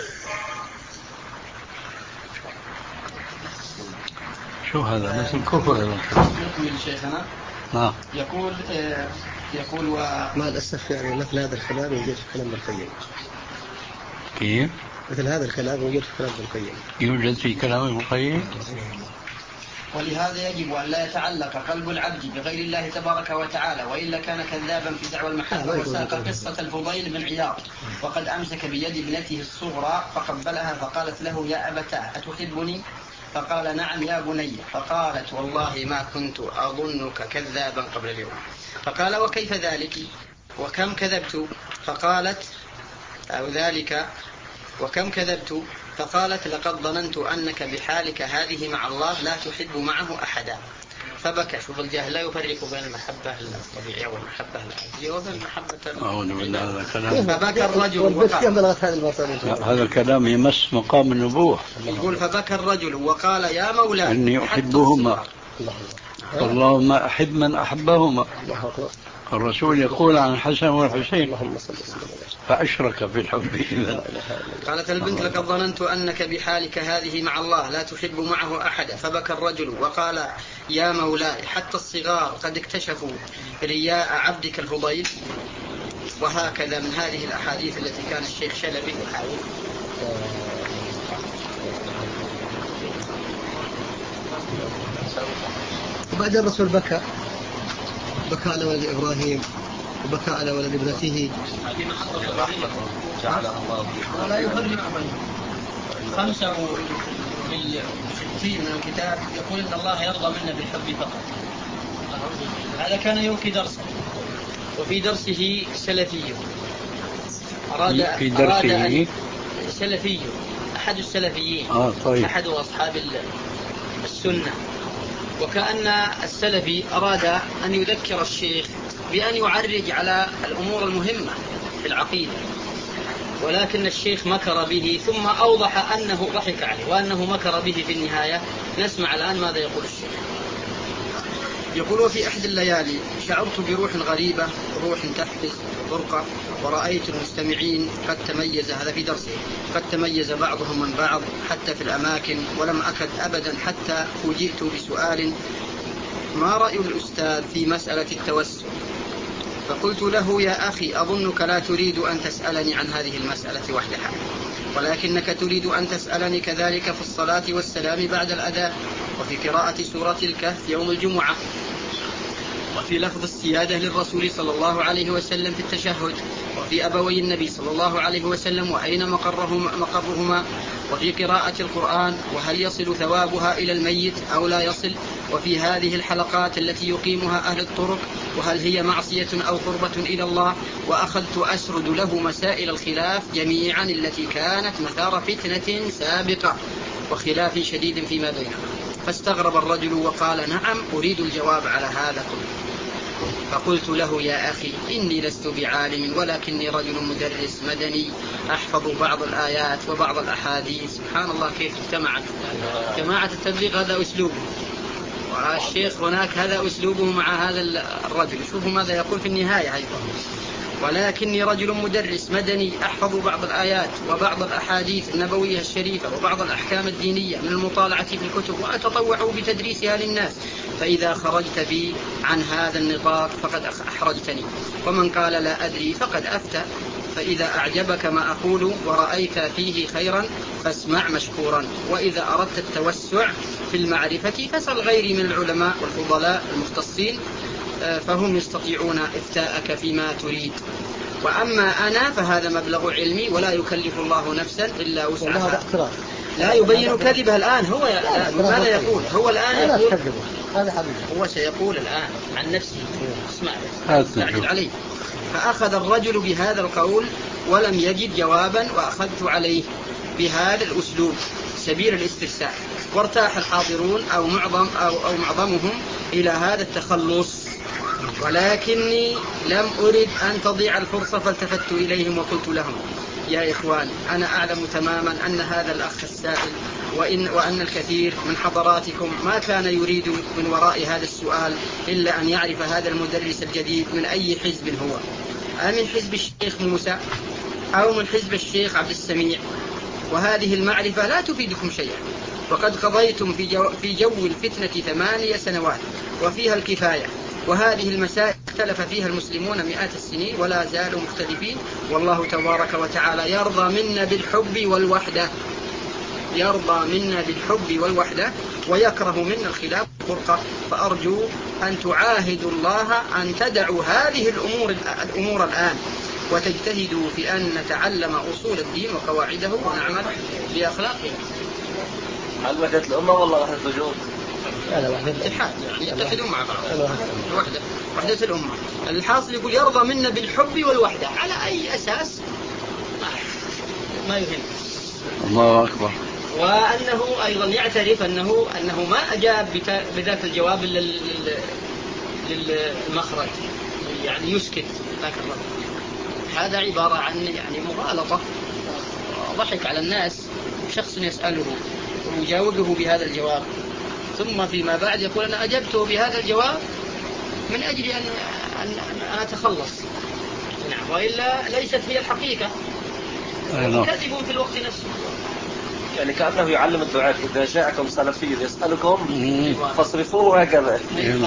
شو هذا؟ مثل كفر. نكمل شيخنا. نعم. يقول آه يقول و... مع الأسف يعني مثل هذا الكلام يوجد في كلام ابن القيم. كيف؟ مثل هذا الكلام يوجد في كلام ابن القيم. يوجد في كلام ابن القيم. ولهذا يجب أن لا يتعلق قلب العبد بغير الله تبارك وتعالى، وإلا كان كذابا في دعوى المحبة. وساق قصة الفضيل بن عياض وقد أمسك بيد ابنته الصغرى فقبلها فقالت له: يا أبتاه أتحبني؟ فقال: نعم يا بني. فقالت: والله ما كنت أظنك كذابا قبل اليوم. فقال: وكيف ذلك؟ وكم كذبت؟ فقالت: أو ذلك وكم كذبت؟ فقالت: لقد ظننت أنك بحالك هذه مع الله لا تحب معه أحدا. فبكى. شوف الجاهل لا يفرق بين المحبة الطبيعية والمحبة العادية وبين المحبة. أعوذ بالله هذا الكلام. فبكى الرجل وقال: هذا الكلام يمس مقام النبوة. يقول: فبكى الرجل وقال: يا مولاي إني أحبهما اللهم أحب من أحبهما. الرسول يقول عن الحسن والحسين فأشرك في الحب إذن. قالت البنت: لقد ظننت أنك بحالك هذه مع الله لا تحب معه أحدا. فبكى الرجل وقال: يا مولاي حتى الصغار قد اكتشفوا رياء عبدك الفضيل. وهكذا من هذه الأحاديث التي كان الشيخ شلبي يحاول. وبعد الرسول بكى بكى على ولد إبراهيم وبكى على ولد ابنته. ولا يفرق بينهم. خمسة وستين من الكتاب يقول إن الله يرضى منا بالحب فقط. هذا كان يلقي درسه، وفي درسه سلفي أراد في درسه أراد سلفي أحد السلفيين آه طيب. أحد أصحاب السنة، وكأن السلفي أراد أن يذكر الشيخ بأن يعرج على الأمور المهمة في العقيدة، ولكن الشيخ مكر به ثم أوضح أنه ضحك عليه وأنه مكر به في النهاية. نسمع الآن ماذا يقول الشيخ. يقول: وفي إحدى الليالي شعرت بروح غريبة، روح تحفز برقة، ورأيت المستمعين قد تميز، هذا في درسه، قد تميز بعضهم من بعض حتى في الأماكن، ولم أكد أبدا حتى فوجئت بسؤال: ما رأي الأستاذ في مسألة التوسل؟ فقلت له: يا أخي، أظنك لا تريد أن تسألني عن هذه المسألة وحدها، ولكنك تريد أن تسألني كذلك في الصلاة والسلام بعد الأذان، وفي قراءة سورة الكهف يوم الجمعة، وفي لفظ السيادة للرسول صلى الله عليه وسلم في التشهد، وفي أبوي النبي صلى الله عليه وسلم وأين مقرهما, مقرهما وفي قراءة القرآن، وهل يصل ثوابها إلى الميت أو لا يصل، وفي هذه الحلقات التي يقيمها أهل الطرق، وهل هي معصية أو قربة إلى الله. وأخذت أسرد له مسائل الخلاف جميعا التي كانت مثار فتنة سابقة وخلاف شديد فيما بينهم. فاستغرب الرجل وقال: نعم، أريد الجواب على هذا كله. فقلت له: يا أخي، إني لست بعالم، ولكني رجل مدرس مدني أحفظ بعض الآيات وبعض الأحاديث. سبحان الله كيف اجتمعت جماعة التبليغ، هذا أسلوبه، والشيخ هناك هذا أسلوبه مع هذا الرجل. شوفوا ماذا يقول في النهاية أيضا: ولكني رجل مدرس مدني أحفظ بعض الآيات وبعض الأحاديث النبوية الشريفة وبعض الأحكام الدينية من المطالعة في الكتب، وأتطوع بتدريسها للناس، فإذا خرجت بي عن هذا النطاق فقد أحرجتني، ومن قال لا أدري فقد أفتى. فإذا أعجبك ما أقول ورأيت فيه خيرا فاسمع مشكورا، وإذا أردت التوسع في المعرفة فاسأل غيري من العلماء والفضلاء المختصين، فهم يستطيعون إفتاءك فيما تريد، وأما أنا فهذا مبلغ علمي ولا يكلف الله نفسا إلا وسعها. لا يبين كذبه الآن. هو ماذا يقول؟ هو الآن يقول، هو سيقول الآن عن نفسه. اسمع استعجل عليه. فأخذ الرجل بهذا القول ولم يجد جوابا، وأخذت عليه بهذا الأسلوب سبيل الاستفسار، وارتاح الحاضرون أو معظم أو, أو معظمهم إلى هذا التخلص، ولكني لم أرد أن تضيع الفرصة، فالتفت إليهم وقلت لهم: يا إخوان، أنا أعلم تماما أن هذا الأخ السائل وإن, وأن الكثير من حضراتكم ما كان يريد من وراء هذا السؤال إلا أن يعرف هذا المدرس الجديد من أي حزب هو، أمن حزب الشيخ موسى أو من حزب الشيخ عبد السميع، وهذه المعرفة لا تفيدكم شيئا، وقد قضيتم في جو, في جو الفتنة ثمانية سنوات وفيها الكفاية، وهذه المسائل اختلف فيها المسلمون مئات السنين ولا زالوا مختلفين، والله تبارك وتعالى يرضى منا بالحب والوحدة، يرضى منا بالحب والوحدة ويكره منا الخلاف والفرقة. فأرجو أن تعاهدوا الله أن تدعوا هذه الأمور, الأمور الآن، وتجتهدوا في أن نتعلم أصول الدين وقواعده ونعمل بأخلاقه. هل وحدة الأمة والله وحدة الوجود؟ لا لا، وحدة الاتحاد، يعني يتحدون مع بعض. الوحدة وحدة الأمة. الحاصل يقول يرضى منا بالحب والوحدة، على أي أساس ما يهم. الله أكبر. وأنه أيضا يعترف أنه أنه ما أجاب بذات الجواب للمخرج، يعني يسكت ذاك الرجل. هذا عبارة عن يعني مغالطة، ضحك على الناس. شخص يسأله ويجاوبه بهذا الجواب، ثم فيما بعد يقول أنا أجبته بهذا الجواب من أجل أن, أن, أن أتخلص، نعم، وإلا ليست هي الحقيقة، كذب في الوقت نفسه. يعني كأنه يعلم الدعاة: إذا جاءكم سلفي يسألكم فاصرفوه هكذا.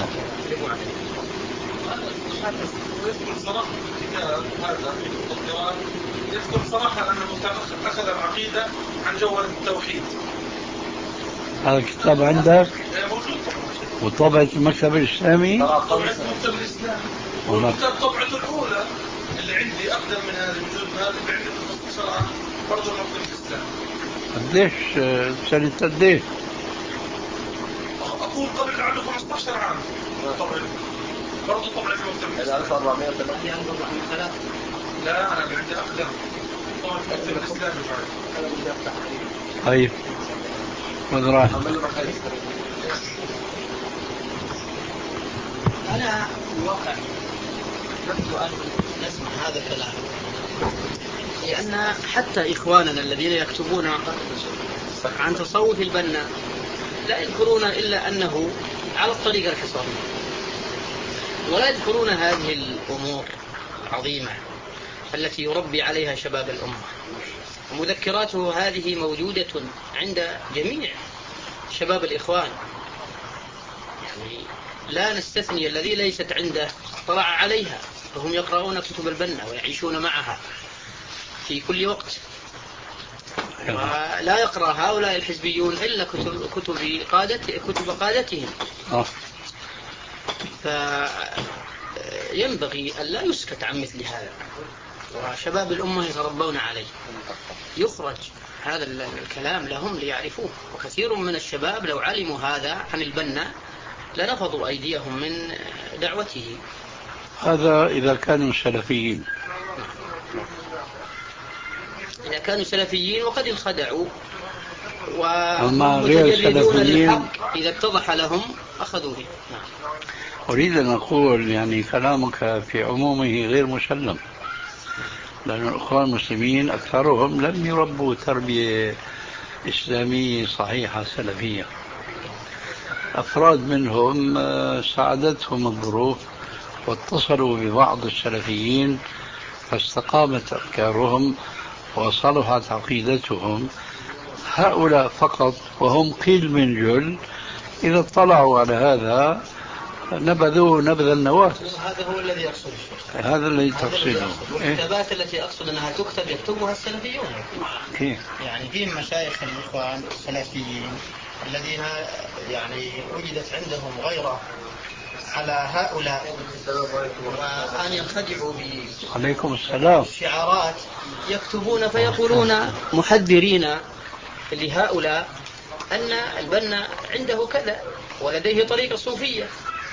ويذكر صراحة هذا القرآن، يذكر صراحة أنه أخذ العقيدة عن جوهر التوحيد. هذا الكتاب عندك؟ موجود وطبعة المكتب الإسلامي؟ طبعة المكتب الإسلامي، والكتاب طبعة الأولى اللي عندي أقدم من هذه، موجود هذا اللي عندي مختصرة برضو المكتب الإسلامي. قديش سنة قديش؟ أقول قبل عنده خمسة عشر عام طبعا، برضو طبعا في المكتب الإسلامي. ألف وأربعمائة وثلاثة. لا أنا اللي عندي أقدم طبعا في المكتب الإسلامي بعد. طيب خذ راحتك. أنا في الواقع أحببت أن نسمع هذا الكلام، لأن حتى إخواننا الذين يكتبون عن تصوف البنا لا يذكرون إلا أنه على الطريقة الحصانية، ولا يذكرون هذه الأمور العظيمة التي يربي عليها شباب الأمة. ومذكراته هذه موجودة عند جميع شباب الإخوان، يعني لا نستثني الذي ليست عنده طلع عليها، فهم يقرؤون كتب البنا ويعيشون معها في كل وقت. ولا يقرأ هؤلاء الحزبيون إلا كتب, كتب, قادة كتب قادتهم. فينبغي أن لا يسكت عن مثل هذا، وشباب الأمة يتربون عليه، يخرج هذا الكلام لهم ليعرفوه. وكثير من الشباب لو علموا هذا عن البنا لنفضوا أيديهم من دعوته. هذا إذا كانوا سلفيين. إذا كانوا سلفيين وقد انخدعوا ومتجردون للحق إذا اتضح لهم أخذوا به. أريد أن أقول يعني كلامك في عمومه غير مسلم، لأن الأخوان المسلمين أكثرهم لم يربوا تربية إسلامية صحيحة سلفية. أفراد منهم ساعدتهم الظروف واتصلوا ببعض السلفيين فاستقامت أفكارهم وصلحت عقيدتهم. هؤلاء فقط، وهم قيل من جل، إذا اطلعوا على هذا نبذوه نبذ النواة. هذا هو الذي يقصد الشيخ، هذا الذي تقصده. والكتابات التي أقصد أنها تكتب يكتبها السلفيون. كيف؟ يعني في مشايخ الإخوان السلفيين الذين يعني وجدت عندهم غيرة على هؤلاء وأن ينخدعوا عليكم السلام بالشعارات، يكتبون فيقولون محذرين لهؤلاء أن البنا عنده كذا ولديه طريقة صوفية،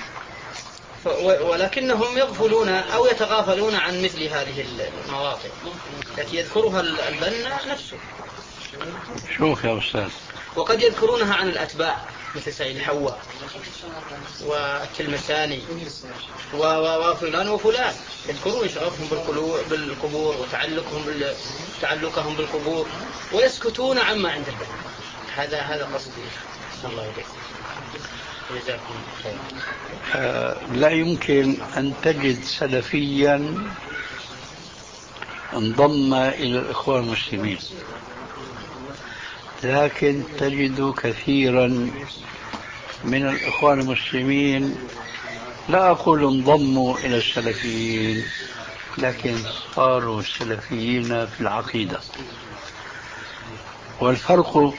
ولكنهم يغفلون أو يتغافلون عن مثل هذه المواطن التي يذكرها البنا نفسه. شوف يا أستاذ، وقد يذكرونها عن الأتباع مثل سيد حواء والتلمساني وفلان وفلان، يذكرون شغفهم بالقبور وتعلقهم تعلقهم بالقبور ويسكتون عما عند البنا. هذا هذا قصدي. الله يجزاك. جزاكم خير. آه لا يمكن أن تجد سلفيا انضم إلى الإخوان المسلمين، لكن تجد كثيرا من الإخوان المسلمين لا أقول انضموا إلى السلفيين، لكن صاروا سلفيين في العقيدة. والفرق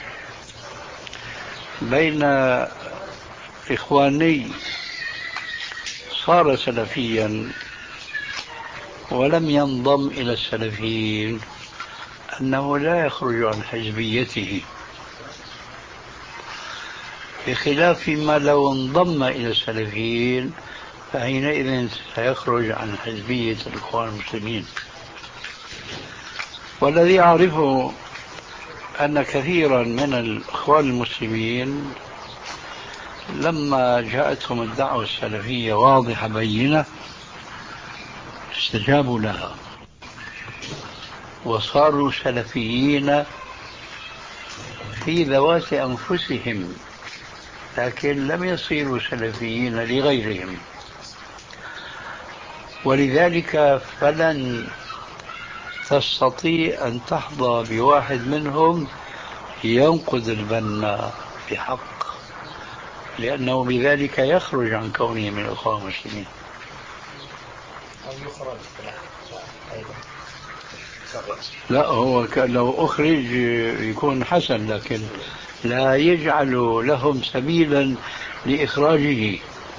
بين إخواني صار سلفيا ولم ينضم إلى السلفيين أنه لا يخرج عن حزبيته، بخلاف ما لو انضم إلى السلفيين فحينئذ سيخرج عن حزبية الإخوان المسلمين. والذي أعرفه أن كثيرا من الإخوان المسلمين لما جاءتهم الدعوة السلفية واضحة بينة استجابوا لها وصاروا سلفيين في ذوات أنفسهم، لكن لم يصيروا سلفيين لغيرهم. ولذلك فلن تستطيع أن تحظى بواحد منهم ينقذ البنا بحق، لأنه بذلك يخرج عن كونه من الإخوان المسلمين. أو يخرج أيضا. لا، هو لو أخرج يكون حسن، لكن لا يجعل لهم سبيلا لإخراجه.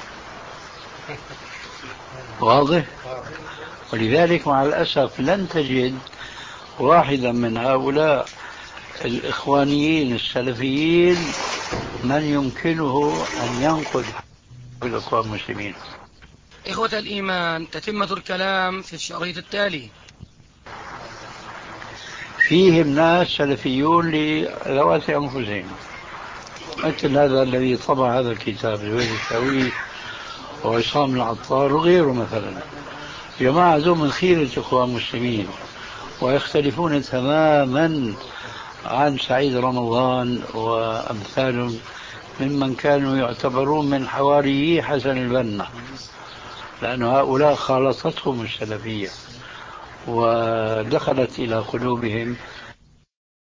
واضح؟ ولذلك مع الأسف لن تجد واحدا من هؤلاء الإخوانيين السلفيين من يمكنه أن ينقذ الإخوان المسلمين. إخوة الإيمان، تتمة الكلام في الشريط التالي. فيهم ناس سلفيون لذوات أنفسهم، مثل هذا الذي طبع هذا الكتاب زويد الشاوي وعصام العطار وغيره مثلا، جماعة ذو من خيرة إخوان المسلمين، ويختلفون تماما عن سعيد رمضان وأمثالهم ممن كانوا يعتبرون من حواريي حسن البنا، لأن هؤلاء خالطتهم السلفية ودخلت إلى قلوبهم